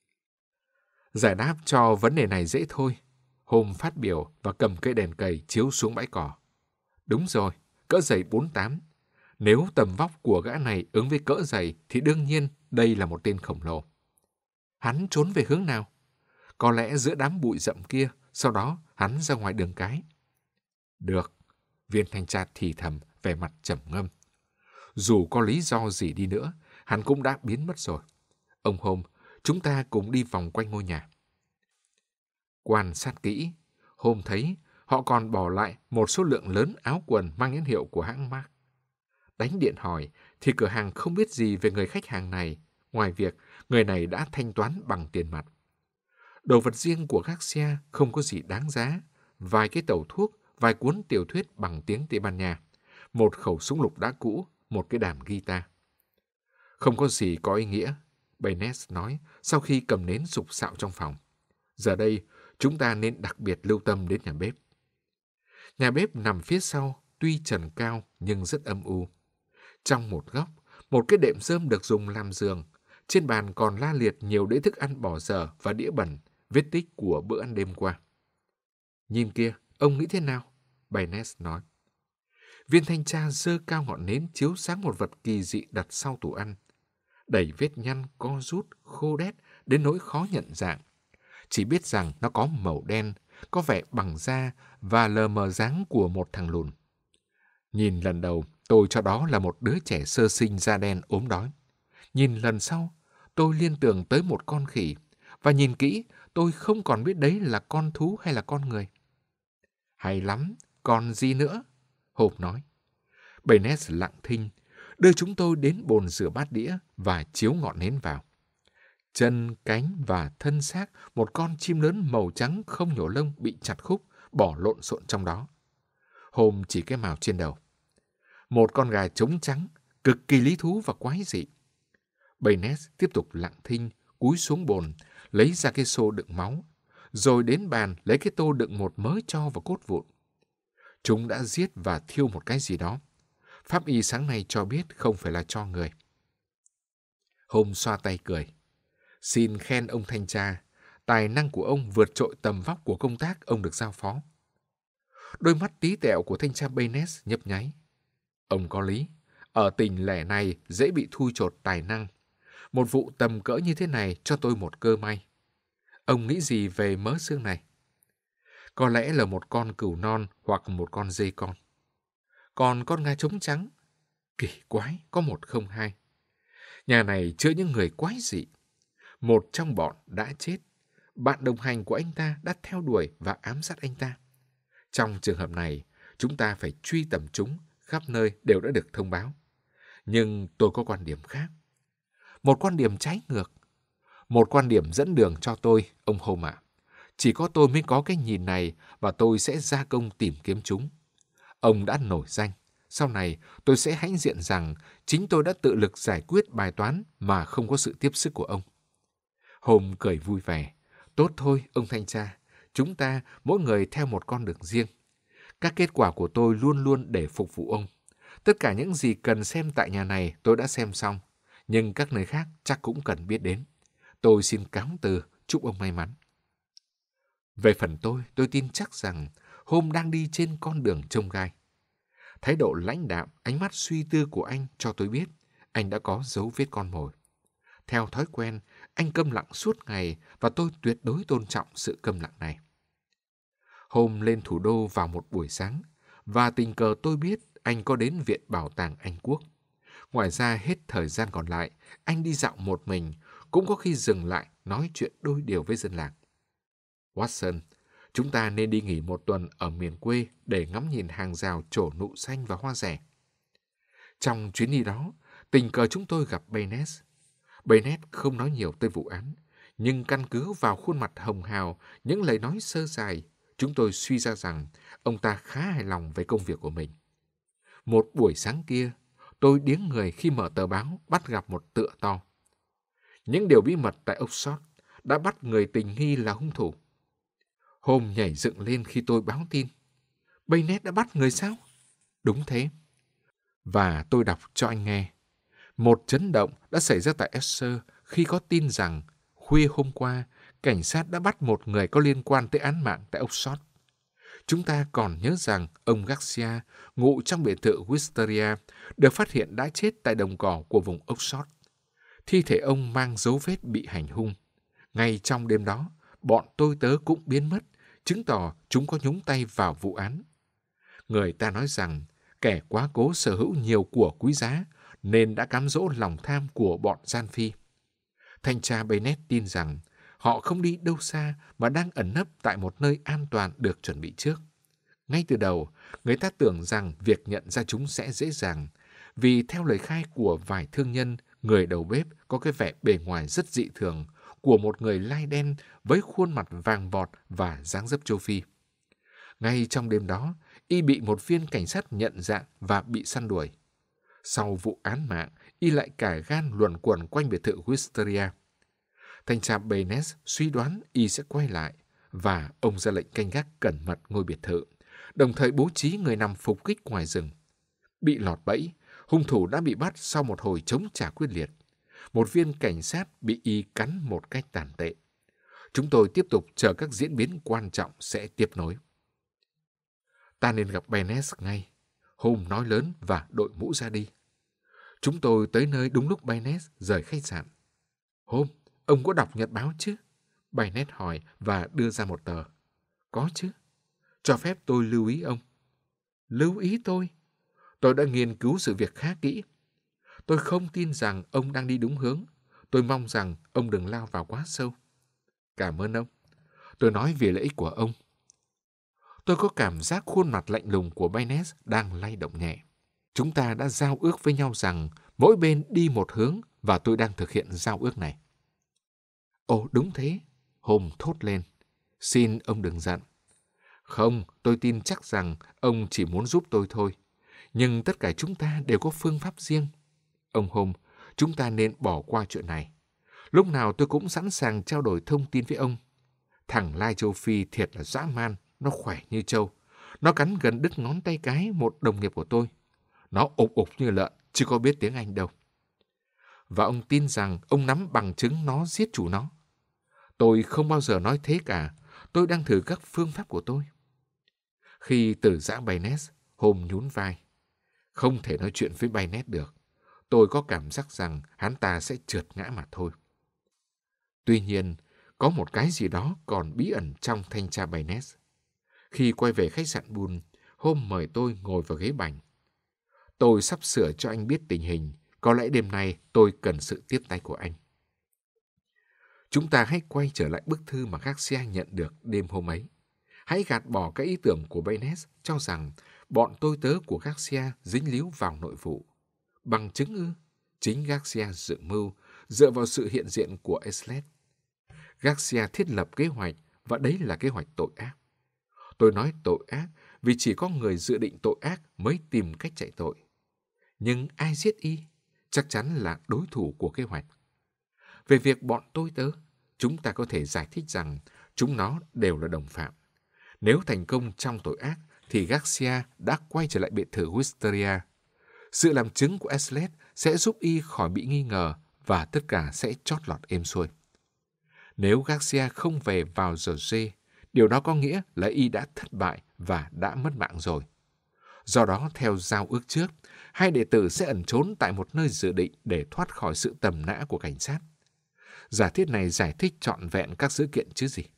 Giải đáp cho vấn đề này dễ thôi. Hôm phát biểu và cầm cây đèn cầy chiếu xuống bãi cỏ. Đúng rồi, cỡ giày 48. Nếu tầm vóc của gã này ứng với cỡ giày thì đương nhiên đây là một tên khổng lồ. Hắn trốn về hướng nào? Có lẽ giữa đám bụi rậm kia, sau đó hắn ra ngoài đường cái. Được, viên thanh tra thì thầm, vẻ mặt trầm ngâm. Dù có lý do gì đi nữa, hắn cũng đã biến mất rồi. Ông Holmes, chúng ta cùng đi vòng quanh ngôi nhà. Quan sát kỹ, Holmes thấy họ còn bỏ lại một số lượng lớn áo quần mang nhãn hiệu của hãng Marc. Đánh điện hỏi thì cửa hàng không biết gì về người khách hàng này, ngoài việc người này đã thanh toán bằng tiền mặt. Đồ vật riêng của Garcia không có gì đáng giá, vài cái tẩu thuốc, vài cuốn tiểu thuyết bằng tiếng Tây Ban Nha, một khẩu súng lục đã cũ, một cái đàn guitar. Không có gì có ý nghĩa, Baynes nói sau khi cầm nến sục sạo trong phòng. Giờ đây, chúng ta nên đặc biệt lưu tâm đến nhà bếp. Nhà bếp nằm phía sau, tuy trần cao nhưng rất âm u. Trong một góc, một cái đệm rơm được dùng làm giường. Trên bàn còn la liệt nhiều đĩa thức ăn bỏ dở và đĩa bẩn, vết tích của bữa ăn đêm qua. Nhìn kia, ông nghĩ thế nào? Baynes nói. Viên thanh tra giơ cao ngọn nến chiếu sáng một vật kỳ dị đặt sau tủ ăn. Đầy vết nhăn, co rút, khô đét đến nỗi khó nhận dạng. Chỉ biết rằng nó có màu đen, có vẻ bằng da và lờ mờ dáng của một thằng lùn. Nhìn lần đầu, tôi cho đó là một đứa trẻ sơ sinh da đen ốm đói. Nhìn lần sau, tôi liên tưởng tới một con khỉ. Và nhìn kỹ, tôi không còn biết đấy là con thú hay là con người. Hay lắm, còn gì nữa? Hộp nói. Baynes lặng thinh, đưa chúng tôi đến bồn rửa bát đĩa và chiếu ngọn nến vào. Chân, cánh và thân xác một con chim lớn màu trắng không nhổ lông bị chặt khúc, bỏ lộn xộn trong đó. Hôm chỉ cái mào trên đầu. Một con gà trống trắng, cực kỳ lý thú và quái dị. Baynes tiếp tục lặng thinh, cúi xuống bồn, lấy ra cái xô đựng máu, rồi đến bàn lấy cái tô đựng một mớ tro và cốt vụn. Chúng đã giết và thiêu một cái gì đó. Pháp y sáng nay cho biết không phải là tro người. Holmes xoa tay cười. Xin khen ông thanh tra, tài năng của ông vượt trội tầm vóc của công tác ông được giao phó. Đôi mắt tí tẹo của thanh tra Baynes nhấp nháy. Ông có lý, ở tỉnh lẻ này dễ bị thui chột tài năng. Một vụ tầm cỡ như thế này cho tôi một cơ may. Ông nghĩ gì về mớ xương này? Có lẽ là một con cừu non hoặc một con dê con. Còn con gà trống trắng? Kỳ quái, có 1 không 2. Nhà này chứa những người quái dị. Một trong bọn đã chết. Bạn đồng hành của anh ta đã theo đuổi và ám sát anh ta. Trong trường hợp này, chúng ta phải truy tầm chúng, khắp nơi đều đã được thông báo. Nhưng tôi có quan điểm khác. Một quan điểm trái ngược. Một quan điểm dẫn đường cho tôi, ông Holmes ạ. Chỉ có tôi mới có cái nhìn này và tôi sẽ ra công tìm kiếm chúng. Ông đã nổi danh. Sau này, tôi sẽ hãnh diện rằng chính tôi đã tự lực giải quyết bài toán mà không có sự tiếp sức của ông. Holmes cười vui vẻ. Tốt thôi, ông thanh tra. Chúng ta, mỗi người theo một con đường riêng. Các kết quả của tôi luôn luôn để phục vụ ông. Tất cả những gì cần xem tại nhà này tôi đã xem xong, nhưng các nơi khác chắc cũng cần biết đến. Tôi xin cáo từ, chúc ông may mắn. Về phần tôi tin chắc rằng Holmes đang đi trên con đường chông gai. Thái độ lãnh đạm, ánh mắt suy tư của anh cho tôi biết anh đã có dấu vết con mồi. Theo thói quen, anh câm lặng suốt ngày và tôi tuyệt đối tôn trọng sự câm lặng này. Holmes lên thủ đô vào một buổi sáng và tình cờ tôi biết anh có đến Viện Bảo tàng Anh Quốc. Ngoài ra hết thời gian còn lại, anh đi dạo một mình, cũng có khi dừng lại nói chuyện đôi điều với dân làng. Watson, chúng ta nên đi nghỉ một tuần ở miền quê để ngắm nhìn hàng rào trổ nụ xanh và hoa rẻ. Trong chuyến đi đó, tình cờ chúng tôi gặp Baynes. Baynes không nói nhiều tới vụ án, nhưng căn cứ vào khuôn mặt hồng hào, những lời nói sơ sài, chúng tôi suy ra rằng ông ta khá hài lòng về công việc của mình. Một buổi sáng kia, tôi điếng người khi mở tờ báo bắt gặp một tựa to. Những điều bí mật tại Oxford đã bắt người tình nghi là hung thủ. Holmes nhảy dựng lên khi tôi báo tin. Baynes đã bắt người sao? Đúng thế. Và tôi đọc cho anh nghe. Một chấn động đã xảy ra tại Essex khi có tin rằng khuya hôm qua, cảnh sát đã bắt một người có liên quan tới án mạng tại Oxford. Chúng ta còn nhớ rằng ông Garcia, ngụ trong biệt thự Wisteria, được phát hiện đã chết tại đồng cỏ của vùng Oxford. Thi thể ông mang dấu vết bị hành hung. Ngay trong đêm đó, bọn tôi tớ cũng biến mất, chứng tỏ chúng có nhúng tay vào vụ án. Người ta nói rằng kẻ quá cố sở hữu nhiều của quý giá nên đã cám dỗ lòng tham của bọn gian phi. Thanh tra Baynes tin rằng họ không đi đâu xa mà đang ẩn nấp tại một nơi an toàn được chuẩn bị trước. Ngay từ đầu, người ta tưởng rằng việc nhận ra chúng sẽ dễ dàng, vì theo lời khai của vài thương nhân, người đầu bếp có cái vẻ bề ngoài rất dị thường của một người lai đen với khuôn mặt vàng vọt và dáng dấp châu Phi. Ngay trong đêm đó, y bị một viên cảnh sát nhận dạng và bị săn đuổi. Sau vụ án mạng, y lại cả gan luẩn quẩn quanh biệt thự Wisteria. Thanh tra Baynes suy đoán y sẽ quay lại và ông ra lệnh canh gác cẩn mật ngôi biệt thự, đồng thời bố trí người nằm phục kích ngoài rừng. Bị lọt bẫy, hung thủ đã bị bắt sau một hồi chống trả quyết liệt. Một viên cảnh sát bị y cắn một cách tàn tệ. Chúng tôi tiếp tục chờ các diễn biến quan trọng sẽ tiếp nối. Ta nên gặp Baynes ngay. Holmes nói lớn và đội mũ ra đi. Chúng tôi tới nơi đúng lúc Baynes rời khách sạn. Holmes, ông có đọc nhật báo chứ? Baynes hỏi và đưa ra một tờ. Có chứ. Cho phép tôi lưu ý ông. Lưu ý tôi? Tôi đã nghiên cứu sự việc khá kỹ. Tôi không tin rằng ông đang đi đúng hướng. Tôi mong rằng ông đừng lao vào quá sâu. Cảm ơn ông. Tôi nói vì lợi ích của ông. Tôi có cảm giác khuôn mặt lạnh lùng của Baynes đang lay động nhẹ. Chúng ta đã giao ước với nhau rằng mỗi bên đi một hướng và tôi đang thực hiện giao ước này. Ồ, đúng thế. Holmes thốt lên. Xin ông đừng giận. Không, tôi tin chắc rằng ông chỉ muốn giúp tôi thôi. Nhưng tất cả chúng ta đều có phương pháp riêng. Ông Holmes, chúng ta nên bỏ qua chuyện này. Lúc nào tôi cũng sẵn sàng trao đổi thông tin với ông. Thằng lai châu Phi thiệt là dã man, nó khỏe như trâu. Nó cắn gần đứt ngón tay cái một đồng nghiệp của tôi. Nó ục ục như lợn, chứ có biết tiếng Anh đâu. Và ông tin rằng ông nắm bằng chứng nó giết chủ nó. Tôi không bao giờ nói thế cả. Tôi đang thử các phương pháp của tôi. Khi từ giã Baynes, Holmes nhún vai. Không thể nói chuyện với Baynes được. Tôi có cảm giác rằng hắn ta sẽ trượt ngã mà thôi. Tuy nhiên, có một cái gì đó còn bí ẩn trong thanh tra Baynes. Khi quay về khách sạn Bull, Holmes mời tôi ngồi vào ghế bành. Tôi sắp sửa cho anh biết tình hình Có lẽ đêm nay tôi cần sự tiếp tay của anh. Chúng ta hãy quay trở lại bức thư mà Garcia nhận được đêm hôm ấy. Hãy gạt bỏ cái ý tưởng của Baynes cho rằng bọn tôi tớ của Garcia dính líu vào nội vụ. Bằng chứng ư? Chính Garcia dự mưu, dựa vào sự hiện diện của Eslet. Garcia thiết lập kế hoạch, và đấy là kế hoạch tội ác. Tôi nói tội ác vì chỉ có người dự định tội ác mới tìm cách chạy tội. Nhưng ai giết y? Chắc chắn là đối thủ của kế hoạch. Về việc bọn tôi tớ, chúng ta có thể giải thích rằng chúng nó đều là đồng phạm. Nếu thành công trong tội ác, thì Garcia đã quay trở lại biệt thự Wisteria. Sự làm chứng của Eslet sẽ giúp y khỏi bị nghi ngờ và tất cả sẽ chót lọt êm xuôi. Nếu Garcia không về vào giờ G, điều đó có nghĩa là y đã thất bại và đã mất mạng rồi. Do đó, theo giao ước trước, hai đệ tử sẽ ẩn trốn tại một nơi dự định để thoát khỏi sự tầm nã của cảnh sát. Giả thiết này giải thích trọn vẹn các dữ kiện chứ gì.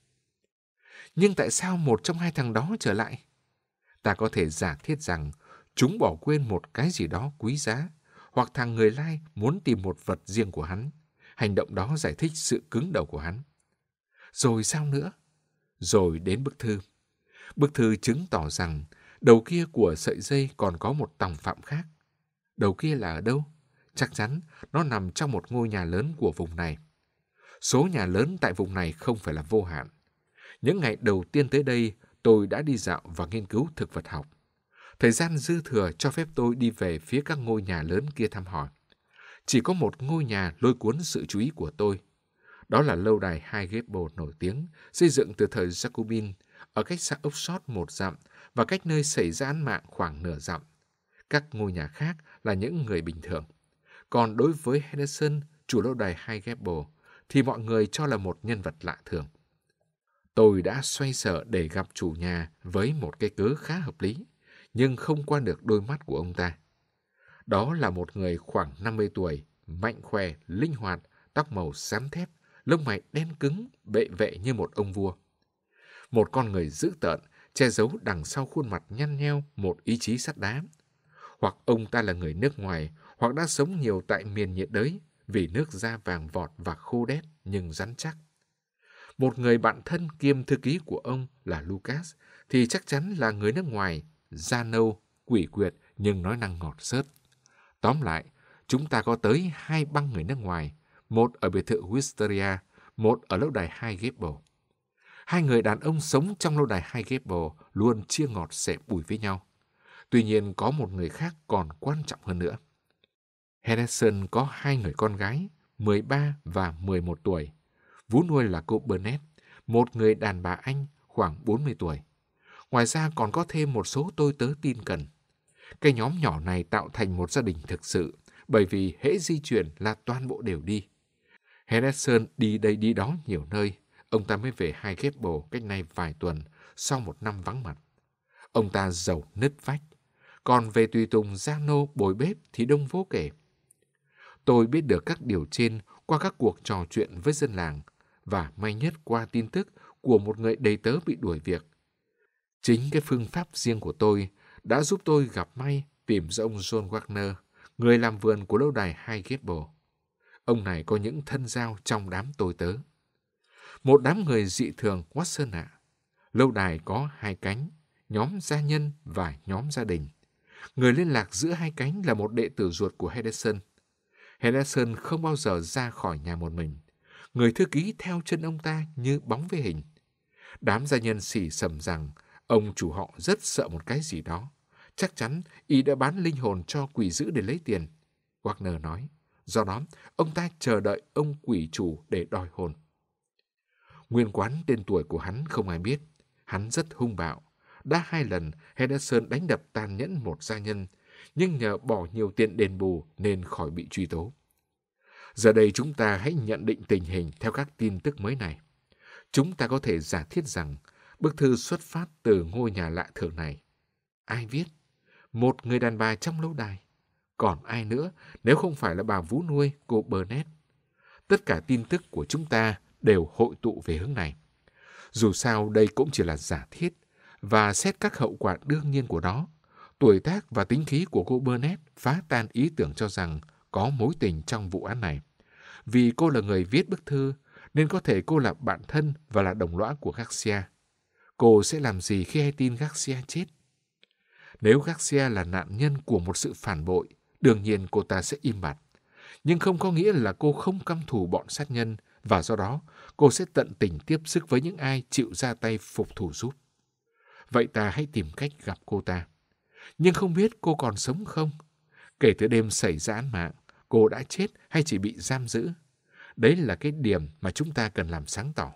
Nhưng tại sao một trong hai thằng đó trở lại? Ta có thể giả thiết rằng chúng bỏ quên một cái gì đó quý giá, hoặc thằng người lai muốn tìm một vật riêng của hắn. Hành động đó giải thích sự cứng đầu của hắn. Rồi sao nữa? Rồi đến bức thư. Bức thư chứng tỏ rằng đầu kia của sợi dây còn có một tòng phạm khác. Đầu kia là ở đâu? Chắc chắn nó nằm trong một ngôi nhà lớn của vùng này. Số nhà lớn tại vùng này không phải là vô hạn. Những ngày đầu tiên tới đây, tôi đã đi dạo và nghiên cứu thực vật học. Thời gian dư thừa cho phép tôi đi về phía các ngôi nhà lớn kia thăm hỏi. Chỉ có một ngôi nhà lôi cuốn sự chú ý của tôi. Đó là lâu đài High Gable nổi tiếng, xây dựng từ thời Jacobin, ở cách xa Oxford 1 dặm và cách nơi xảy ra án mạng khoảng nửa dặm. Các ngôi nhà khác là những người bình thường. Còn đối với Henderson, chủ lâu đài High Gable, thì mọi người cho là một nhân vật lạ thường. Tôi đã xoay sở để gặp chủ nhà với một cái cớ khá hợp lý, nhưng không qua được đôi mắt của ông ta. Đó là một người khoảng 50 tuổi, mạnh khỏe, linh hoạt, tóc màu xám thép, lông mày đen cứng, bệ vệ như một ông vua. Một con người dữ tợn, che giấu đằng sau khuôn mặt nhăn nheo một ý chí sắt đá. Hoặc ông ta là người nước ngoài, hoặc đã sống nhiều tại miền nhiệt đới, vì nước da vàng vọt và khô đét nhưng rắn chắc. Một người bạn thân kiêm thư ký của ông là Lucas thì chắc chắn là người nước ngoài, da nâu, quỷ quyệt nhưng nói năng ngọt xớt. Tóm lại, chúng ta có tới 2 băng người nước ngoài, một ở biệt thự Wisteria, một ở lâu đài High Gable. 2 người đàn ông sống trong lâu đài High Gable luôn chia ngọt sẻ bùi với nhau. Tuy nhiên có một người khác còn quan trọng hơn nữa. Henderson có 2 người con gái, 13 và 11 tuổi. Vú nuôi là cô Burnett, một người đàn bà Anh khoảng 40 tuổi. Ngoài ra còn có thêm một số tôi tớ tin cẩn. Cái nhóm nhỏ này tạo thành một gia đình thực sự, bởi vì hễ di chuyển là toàn bộ đều đi. Henderson đi đây đi đó nhiều nơi. Ông ta mới về High Gable cách nay vài tuần, sau một năm vắng mặt. Ông ta giàu nứt vách. Còn về tùy tùng gia nô bồi bếp thì đông vô kể. Tôi biết được các điều trên qua các cuộc trò chuyện với dân làng, và may nhất qua tin tức của một người đầy tớ bị đuổi việc. Chính cái phương pháp riêng của tôi đã giúp tôi gặp may tìm ra ông John Wagner, người làm vườn của lâu đài High Gable. Ông này có những thân giao trong đám tôi tớ. Một đám người dị thường Watson ạ. Lâu đài có 2 cánh, nhóm gia nhân và nhóm gia đình. Người liên lạc giữa 2 cánh là một đệ tử ruột của Henderson. Henderson không bao giờ ra khỏi nhà một mình. Người thư ký theo chân ông ta như bóng với hình. Đám gia nhân xì xầm rằng ông chủ họ rất sợ một cái gì đó. Chắc chắn y đã bán linh hồn cho quỷ dữ để lấy tiền. Wagner nói. Do đó, ông ta chờ đợi ông quỷ chủ để đòi hồn. Nguyên quán tên tuổi của hắn không ai biết. Hắn rất hung bạo. Đã 2 lần Henderson đánh đập tàn nhẫn một gia nhân, nhưng nhờ bỏ nhiều tiền đền bù nên khỏi bị truy tố. Giờ đây chúng ta hãy nhận định tình hình theo các tin tức mới này. Chúng ta có thể giả thiết rằng bức thư xuất phát từ ngôi nhà lạ thường này. Ai viết? Một người đàn bà trong lâu đài. Còn ai nữa nếu không phải là bà vú nuôi cô Burnett? Tất cả tin tức của chúng ta đều hội tụ về hướng này. Dù sao đây cũng chỉ là giả thiết, và xét các hậu quả đương nhiên của nó, tuổi tác và tính khí của cô Burnett phá tan ý tưởng cho rằng có mối tình trong vụ án này. Vì cô là người viết bức thư, nên có thể cô là bạn thân và là đồng lõa của Garcia. Cô sẽ làm gì khi hay tin Garcia chết? Nếu Garcia là nạn nhân của một sự phản bội, đương nhiên cô ta sẽ im bặt. Nhưng không có nghĩa là cô không căm thù bọn sát nhân, và do đó cô sẽ tận tình tiếp sức với những ai chịu ra tay phục thù giúp. Vậy ta hãy tìm cách gặp cô ta. Nhưng không biết cô còn sống không? Kể từ đêm xảy ra án mạng, cô đã chết hay chỉ bị giam giữ? Đấy là cái điểm mà chúng ta cần làm sáng tỏ.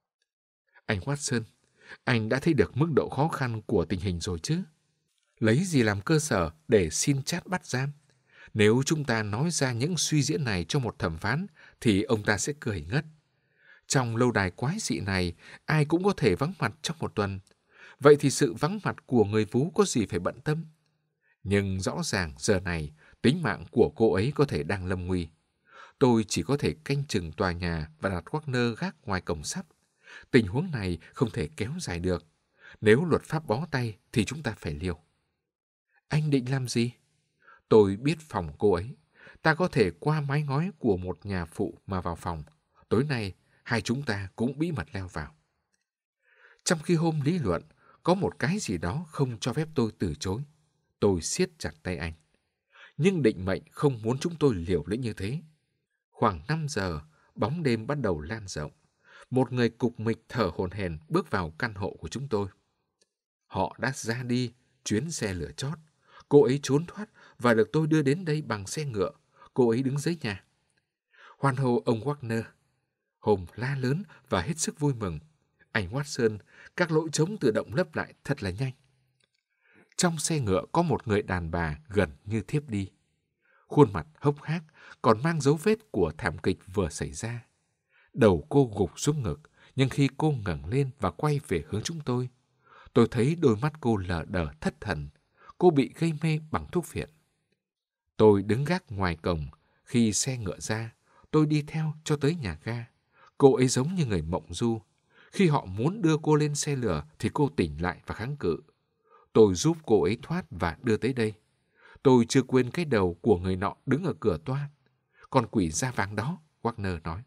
Anh Watson, anh đã thấy được mức độ khó khăn của tình hình rồi chứ? Lấy gì làm cơ sở để xin chát bắt giam? Nếu chúng ta nói ra những suy diễn này cho một thẩm phán, thì ông ta sẽ cười ngất. Trong lâu đài quái dị này, ai cũng có thể vắng mặt trong một tuần. Vậy thì sự vắng mặt của người vú có gì phải bận tâm? Nhưng rõ ràng giờ này, tính mạng của cô ấy có thể đang lâm nguy. Tôi chỉ có thể canh chừng tòa nhà và đặt Wagner gác ngoài cổng sắt. Tình huống này không thể kéo dài được. Nếu luật pháp bó tay thì chúng ta phải liều. Anh định làm gì? Tôi biết phòng cô ấy. Ta có thể qua mái ngói của một nhà phụ mà vào phòng. Tối nay, hai chúng ta cũng bí mật leo vào. Trong khi hôm lý luận, có một cái gì đó không cho phép tôi từ chối. Tôi siết chặt tay anh. Nhưng định mệnh không muốn chúng tôi liều lĩnh như thế. Khoảng 5 giờ, bóng đêm bắt đầu lan rộng. Một người cục mịch thở hổn hển bước vào căn hộ của chúng tôi. Họ đã ra đi, chuyến xe lửa chót. Cô ấy trốn thoát và được tôi đưa đến đây bằng xe ngựa. Cô ấy đứng dưới nhà. Hoan hô ông Wagner. Holmes la lớn và hết sức vui mừng. Anh Watson, các lỗ trống tự động lấp lại thật là nhanh. Trong xe ngựa có một người đàn bà gần như thiếp đi. Khuôn mặt hốc hác, còn mang dấu vết của thảm kịch vừa xảy ra. Đầu cô gục xuống ngực, nhưng khi cô ngẩng lên và quay về hướng chúng tôi thấy đôi mắt cô lờ đờ thất thần. Cô bị gây mê bằng thuốc phiện. Tôi đứng gác ngoài cổng. Khi xe ngựa ra, tôi đi theo cho tới nhà ga. Cô ấy giống như người mộng du. Khi họ muốn đưa cô lên xe lửa thì cô tỉnh lại và kháng cự. Tôi giúp cô ấy thoát và đưa tới đây. Tôi chưa quên cái đầu của người nọ đứng ở cửa toa. Con quỷ da vàng đó, Wagner nói.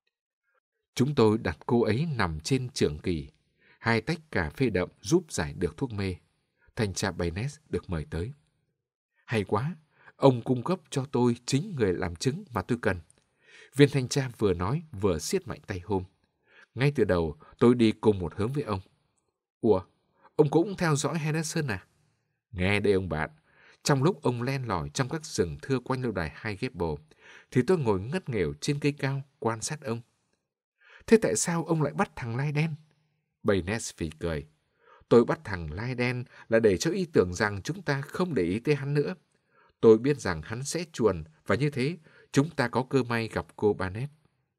Chúng tôi đặt cô ấy nằm trên chưởng kỳ. 2 tách cà phê đậm giúp giải được thuốc mê. Thanh tra Baynes được mời tới. Hay quá, ông cung cấp cho tôi chính người làm chứng mà tôi cần. Viên thanh tra vừa nói vừa siết mạnh tay Holmes. Ngay từ đầu tôi đi cùng một hướng với ông. Ủa, ông cũng theo dõi Henderson à? Nghe đây ông bạn, trong lúc ông len lỏi trong các rừng thưa quanh lâu đài Highgable, thì tôi ngồi ngất nghèo trên cây cao quan sát ông. Thế tại sao ông lại bắt thằng Lai đen? Baynes phì cười. Tôi bắt thằng Lai đen là để cho y tưởng rằng chúng ta không để ý tới hắn nữa. Tôi biết rằng hắn sẽ chuồn, và như thế chúng ta có cơ may gặp cô Barnett.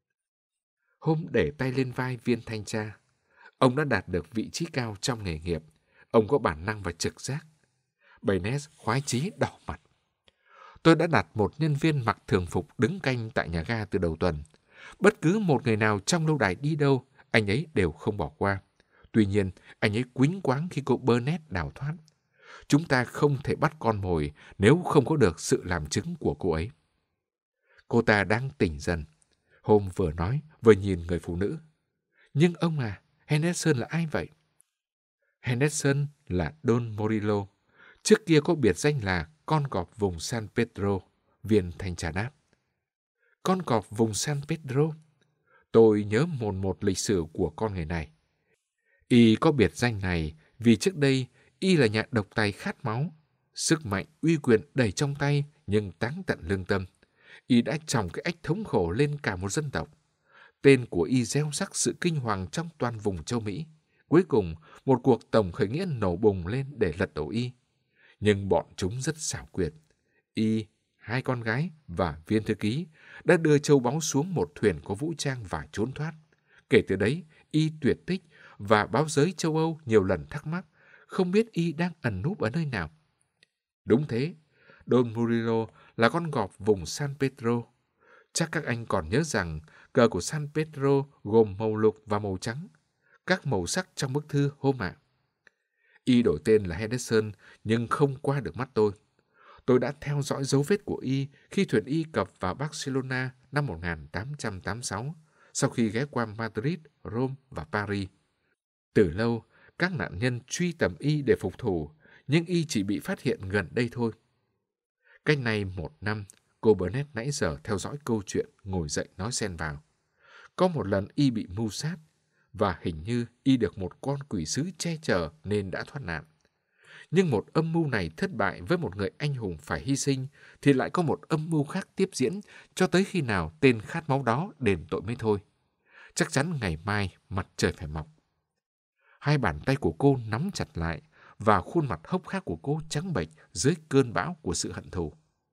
Holmes để tay lên vai viên thanh tra. Ông đã đạt được vị trí cao trong nghề nghiệp. Ông có bản năng và trực giác. Baynes khoái chí đỏ mặt. Tôi đã đặt một nhân viên mặc thường phục đứng canh tại nhà ga từ đầu tuần. Bất cứ một người nào trong lâu đài đi đâu, anh ấy đều không bỏ qua. Tuy nhiên, anh ấy quýnh quáng khi cô Burnett đào thoát. Chúng ta không thể bắt con mồi nếu không có được sự làm chứng của cô ấy. Cô ta đang tỉnh dần. Holmes vừa nói, vừa nhìn người phụ nữ. Nhưng ông à, Henderson là ai vậy? Henderson là Don Morillo. Trước kia có biệt danh là con cọp vùng San Pedro, viên thanh tra đáp. Con cọp vùng San Pedro? Tôi nhớ một lịch sử của con người này. Y có biệt danh này vì trước đây y là nhà độc tài khát máu. Sức mạnh uy quyền đầy trong tay nhưng táng tận lương tâm. Y đã trồng cái ách thống khổ lên cả một dân tộc. Tên của y gieo rắc sự kinh hoàng trong toàn vùng châu Mỹ. Cuối cùng, một cuộc tổng khởi nghĩa nổ bùng lên để lật đổ y. Nhưng bọn chúng rất xảo quyệt. Y, 2 con gái và viên thư ký đã đưa châu báu xuống một thuyền có vũ trang và trốn thoát. Kể từ đấy, y tuyệt tích và báo giới châu Âu nhiều lần thắc mắc không biết y đang ẩn núp ở nơi nào. Đúng thế, Don Murillo là con cọp vùng San Pedro. Chắc các anh còn nhớ rằng cờ của San Pedro gồm màu lục và màu trắng, các màu sắc trong bức thư hôm ạ. Y đổi tên là Henderson nhưng không qua được mắt tôi. Tôi đã theo dõi dấu vết của y khi thuyền y cập vào Barcelona năm 1886, sau khi ghé qua Madrid, Rome và Paris. Từ lâu, các nạn nhân truy tầm y để phục thù, nhưng y chỉ bị phát hiện gần đây thôi. Cách nay 1 năm, cô Burnett nãy giờ theo dõi câu chuyện, ngồi dậy nói xen vào. Có một lần y bị mưu sát, và hình như y được một con quỷ sứ che chở nên đã thoát nạn. Nhưng một âm mưu này thất bại với một người anh hùng phải hy sinh, thì lại có một âm mưu khác tiếp diễn cho tới khi nào tên khát máu đó đền tội mới thôi. Chắc chắn ngày mai mặt trời phải mọc. Hai bàn tay của cô nắm chặt lại, và khuôn mặt hốc hác của cô trắng bệch dưới cơn bão của sự hận thù.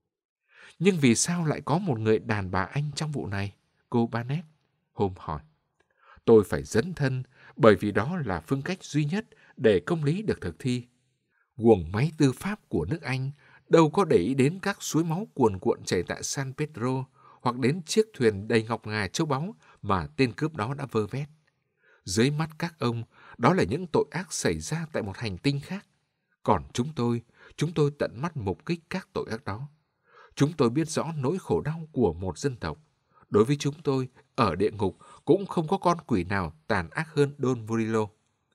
Nhưng vì sao lại có một người đàn bà Anh trong vụ này? Cô Barnett Holmes hỏi. Tôi phải dấn thân, bởi vì đó là phương cách duy nhất để công lý được thực thi. Guồng máy tư pháp của nước Anh đâu có để ý đến các suối máu cuồn cuộn chảy tại San Pedro, hoặc đến chiếc thuyền đầy ngọc ngà châu báu mà tên cướp đó đã vơ vét. Dưới mắt các ông, đó là những tội ác xảy ra tại một hành tinh khác. Còn chúng tôi tận mắt mục kích các tội ác đó. Chúng tôi biết rõ nỗi khổ đau của một dân tộc. Đối với chúng tôi, ở địa ngục cũng không có con quỷ nào tàn ác hơn Don Murillo.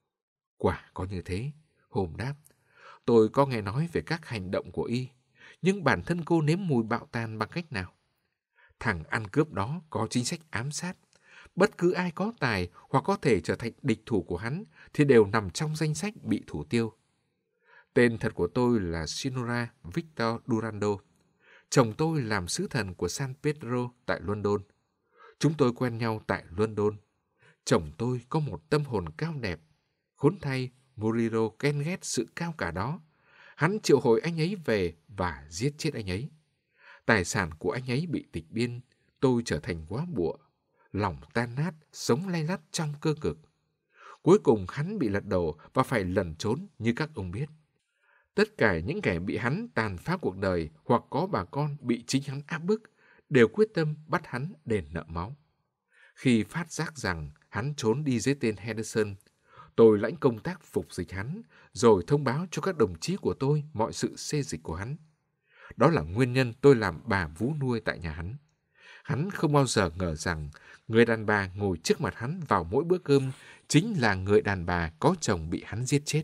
Quả có như thế, Holmes đáp. Tôi có nghe nói về các hành động của y, nhưng bản thân cô nếm mùi bạo tàn bằng cách nào? Thằng ăn cướp đó có chính sách ám sát. Bất cứ ai có tài hoặc có thể trở thành địch thủ của hắn thì đều nằm trong danh sách bị thủ tiêu. Tên thật của tôi là Sinora Victor Durando. Chồng tôi làm sứ thần của San Pedro tại London. Chúng tôi quen nhau tại London. Chồng tôi có một tâm hồn cao đẹp. Khốn thay, Murillo ghen ghét sự cao cả đó. Hắn triệu hồi anh ấy về và giết chết anh ấy. Tài sản của anh ấy bị tịch biên. Tôi trở thành góa bụa. Lòng tan nát, sống lay lắt trong cơ cực. Cuối cùng hắn bị lật đổ và phải lẩn trốn như các ông biết. Tất cả những kẻ bị hắn tàn phá cuộc đời hoặc có bà con bị chính hắn áp bức đều quyết tâm bắt hắn đền nợ máu. Khi phát giác rằng hắn trốn đi dưới tên Henderson, tôi lãnh công tác phục dịch hắn, rồi thông báo cho các đồng chí của tôi mọi sự xê dịch của hắn. Đó là nguyên nhân tôi làm bà vú nuôi tại nhà hắn. Hắn không bao giờ ngờ rằng người đàn bà ngồi trước mặt hắn vào mỗi bữa cơm chính là người đàn bà có chồng bị hắn giết chết.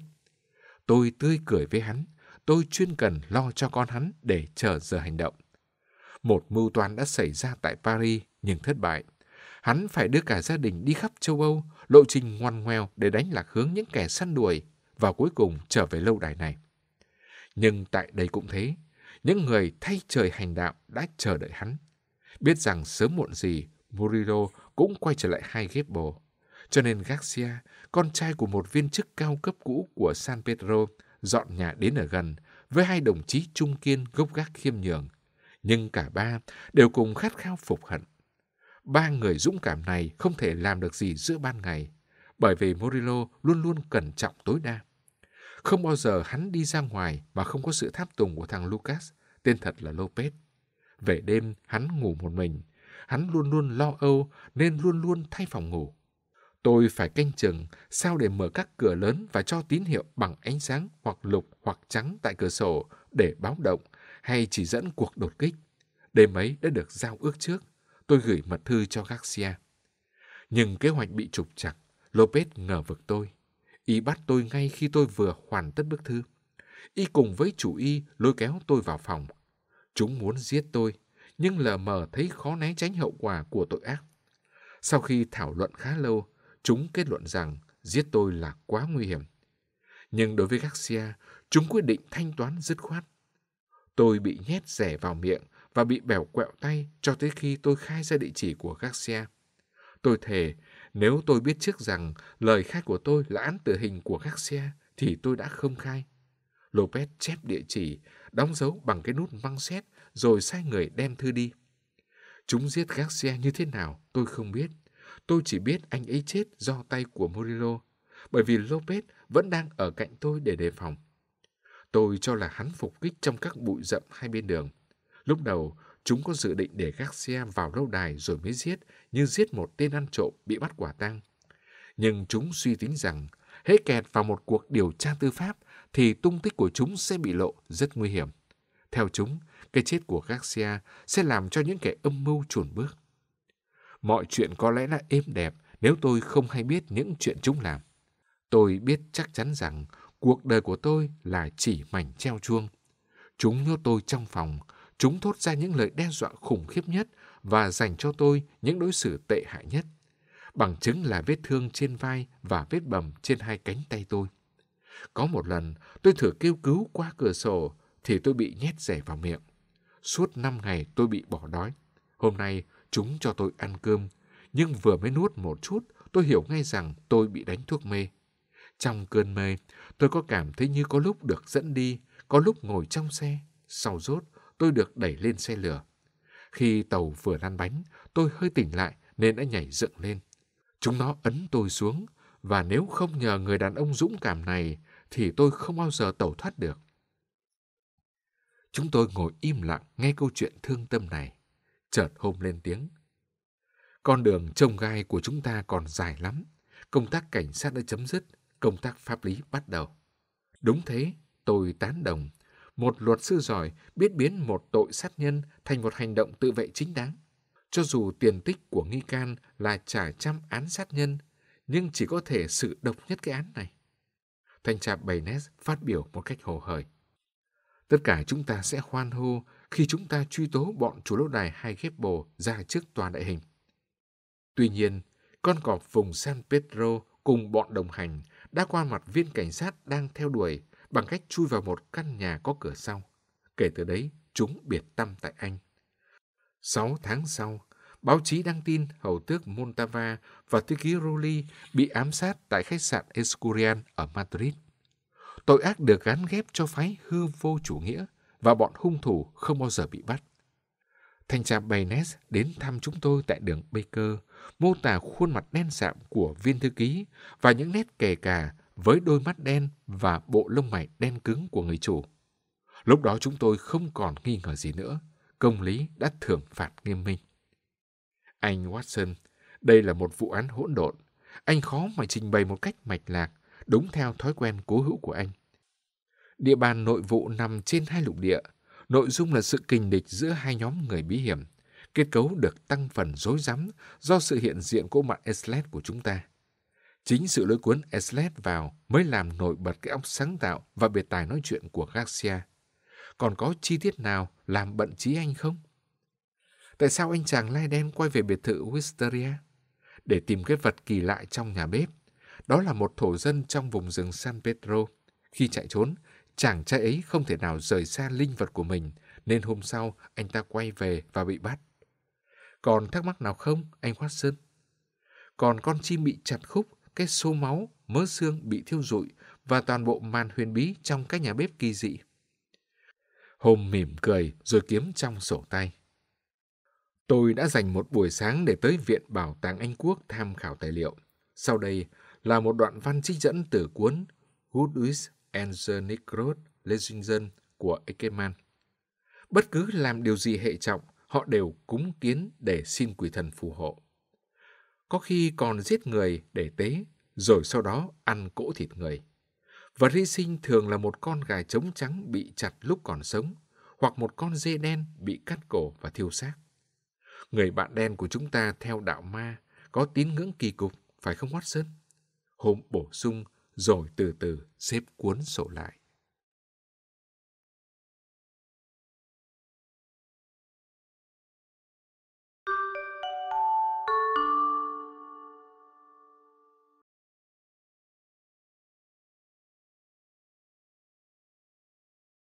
Tôi tươi cười với hắn, tôi chuyên cần lo cho con hắn để chờ giờ hành động. Một mưu toan đã xảy ra tại Paris nhưng thất bại. Hắn phải đưa cả gia đình đi khắp châu Âu, lộ trình ngoằn ngoèo để đánh lạc hướng những kẻ săn đuổi, và cuối cùng trở về lâu đài này. Nhưng tại đây cũng thế, những người thay trời hành đạo đã chờ đợi hắn. Biết rằng sớm muộn gì, Murillo cũng quay trở lại Highgate. Cho nên Garcia, con trai của một viên chức cao cấp cũ của San Pedro, dọn nhà đến ở gần, với hai đồng chí trung kiên gốc gác khiêm nhường. Nhưng cả ba đều cùng khát khao phục hận. Ba người dũng cảm này không thể làm được gì giữa ban ngày, bởi vì Murillo luôn luôn cẩn trọng tối đa. Không bao giờ hắn đi ra ngoài mà không có sự tháp tùng của thằng Lucas, tên thật là Lopez. Về đêm, hắn ngủ một mình. Hắn luôn luôn lo âu nên luôn luôn thay phòng ngủ. Tôi phải canh chừng sao để mở các cửa lớn và cho tín hiệu bằng ánh sáng hoặc lục hoặc trắng tại cửa sổ để báo động hay chỉ dẫn cuộc đột kích. Đêm ấy đã được giao ước trước. Tôi gửi mật thư cho Garcia. Nhưng kế hoạch bị trục trặc. Lopez ngờ vực tôi. Y bắt tôi ngay khi tôi vừa hoàn tất bức thư. Y cùng với chủ y lôi kéo tôi vào phòng. Chúng muốn giết tôi, nhưng lờ mờ thấy khó né tránh hậu quả của tội ác. Sau khi thảo luận khá lâu, chúng kết luận rằng giết tôi là quá nguy hiểm. Nhưng đối với Garcia, chúng quyết định thanh toán dứt khoát. Tôi bị nhét rẻ vào miệng và bị bẻo quẹo tay cho tới khi tôi khai ra địa chỉ của Garcia. Tôi thề, nếu tôi biết trước rằng lời khai của tôi là án tử hình của Garcia, thì tôi đã không khai. Lopez chép địa chỉ, đóng dấu bằng cái nút măng sét, rồi sai người đem thư đi. Chúng giết Garcia như thế nào, tôi không biết. Tôi chỉ biết anh ấy chết do tay của Murillo, bởi vì Lopez vẫn đang ở cạnh tôi để đề phòng. Tôi cho là hắn phục kích trong các bụi rậm hai bên đường. Lúc đầu, chúng có dự định để Garcia vào lâu đài rồi mới giết, như giết một tên ăn trộm bị bắt quả tang. Nhưng chúng suy tính rằng, hễ kẹt vào một cuộc điều tra tư pháp, thì tung tích của chúng sẽ bị lộ rất nguy hiểm. Theo chúng, cái chết của Garcia sẽ làm cho những kẻ âm mưu chùn bước. Mọi chuyện có lẽ là êm đẹp nếu tôi không hay biết những chuyện chúng làm. Tôi biết chắc chắn rằng cuộc đời của tôi là chỉ mảnh treo chuông. Chúng nhốt tôi trong phòng, chúng thốt ra những lời đe dọa khủng khiếp nhất và dành cho tôi những đối xử tệ hại nhất. Bằng chứng là vết thương trên vai và vết bầm trên hai cánh tay tôi. Có một lần, tôi thử kêu cứu qua cửa sổ thì tôi bị nhét rẻ vào miệng. Suốt 5 ngày tôi bị bỏ đói. Hôm nay, chúng cho tôi ăn cơm, nhưng vừa mới nuốt một chút, tôi hiểu ngay rằng tôi bị đánh thuốc mê. Trong cơn mê, tôi có cảm thấy như có lúc được dẫn đi, có lúc ngồi trong xe. Sau rốt, tôi được đẩy lên xe lửa. Khi tàu vừa lăn bánh, tôi hơi tỉnh lại nên đã nhảy dựng lên. Chúng nó ấn tôi xuống, và nếu không nhờ người đàn ông dũng cảm này, thì tôi không bao giờ tẩu thoát được. Chúng tôi ngồi im lặng nghe câu chuyện thương tâm này. Chợt Hôm lên tiếng. Con đường chông gai của chúng ta còn dài lắm. Công tác cảnh sát đã chấm dứt, công tác pháp lý bắt đầu. Đúng thế, tôi tán đồng. Một luật sư giỏi biết biến một tội sát nhân thành một hành động tự vệ chính đáng. Cho dù tiền tích của nghi can là trả trăm án sát nhân, nhưng chỉ có thể xử độc nhất cái án này. Thanh tra Baynes phát biểu một cách hồ hởi. Tất cả chúng ta sẽ hoan hô khi chúng ta truy tố bọn chủ lâu đài hai ghép bồ ra trước tòa đại hình. Tuy nhiên, con cọp vùng San Pedro cùng bọn đồng hành đã qua mặt viên cảnh sát đang theo đuổi bằng cách chui vào một căn nhà có cửa sau. Kể từ đấy, chúng biệt tăm tại Anh. 6 tháng sau, báo chí đăng tin hầu tước Montava và thư ký Rowley bị ám sát tại khách sạn Escurial ở Madrid. Tội ác được gán ghép cho phái hư vô chủ nghĩa và bọn hung thủ không bao giờ bị bắt. Thanh tra Baynes đến thăm chúng tôi tại đường Baker, mô tả khuôn mặt đen sạm của viên thư ký và những nét kề cả với đôi mắt đen và bộ lông mày đen cứng của người chủ. Lúc đó chúng tôi không còn nghi ngờ gì nữa. Công lý đã thưởng phạt nghiêm minh. Anh Watson, đây là một vụ án hỗn độn. Anh khó mà trình bày một cách mạch lạc, đúng theo thói quen cố hữu của anh. Địa bàn nội vụ nằm trên hai lục địa. Nội dung là sự kình địch giữa hai nhóm người bí hiểm. Kết cấu được tăng phần rối rắm do sự hiện diện của mặt Eslet của chúng ta. Chính sự lôi cuốn Eslet vào mới làm nổi bật cái óc sáng tạo và biệt tài nói chuyện của Garcia. Còn có chi tiết nào làm bận trí anh không? Tại sao anh chàng lai đen quay về biệt thự Wisteria? Để tìm cái vật kỳ lạ trong nhà bếp. Đó là một thổ dân trong vùng rừng San Pedro. Khi chạy trốn, chàng trai ấy không thể nào rời xa linh vật của mình, nên hôm sau anh ta quay về và bị bắt. Còn thắc mắc nào không, anh Watson? Còn con chim bị chặt khúc, cái xô máu, mớ xương bị thiêu rụi và toàn bộ màn huyền bí trong cái nhà bếp kỳ dị. Hôm mỉm cười rồi kiếm trong sổ tay. Tôi đã dành một buổi sáng để tới Viện Bảo tàng Anh Quốc tham khảo tài liệu. Sau đây là một đoạn văn trích dẫn từ cuốn Goodwin and the Negro Legend của Ackerman. Bất cứ làm điều gì hệ trọng, họ đều cúng kiến để xin quỷ thần phù hộ. Có khi còn giết người để tế, rồi sau đó ăn cỗ thịt người. Vật hy sinh thường là một con gà trống trắng bị chặt lúc còn sống, hoặc một con dê đen bị cắt cổ và thiêu xác. Người bạn đen của chúng ta theo đạo ma có tín ngưỡng kỳ cục, phải không Watson? Hôm bổ sung rồi từ từ xếp cuốn sổ lại.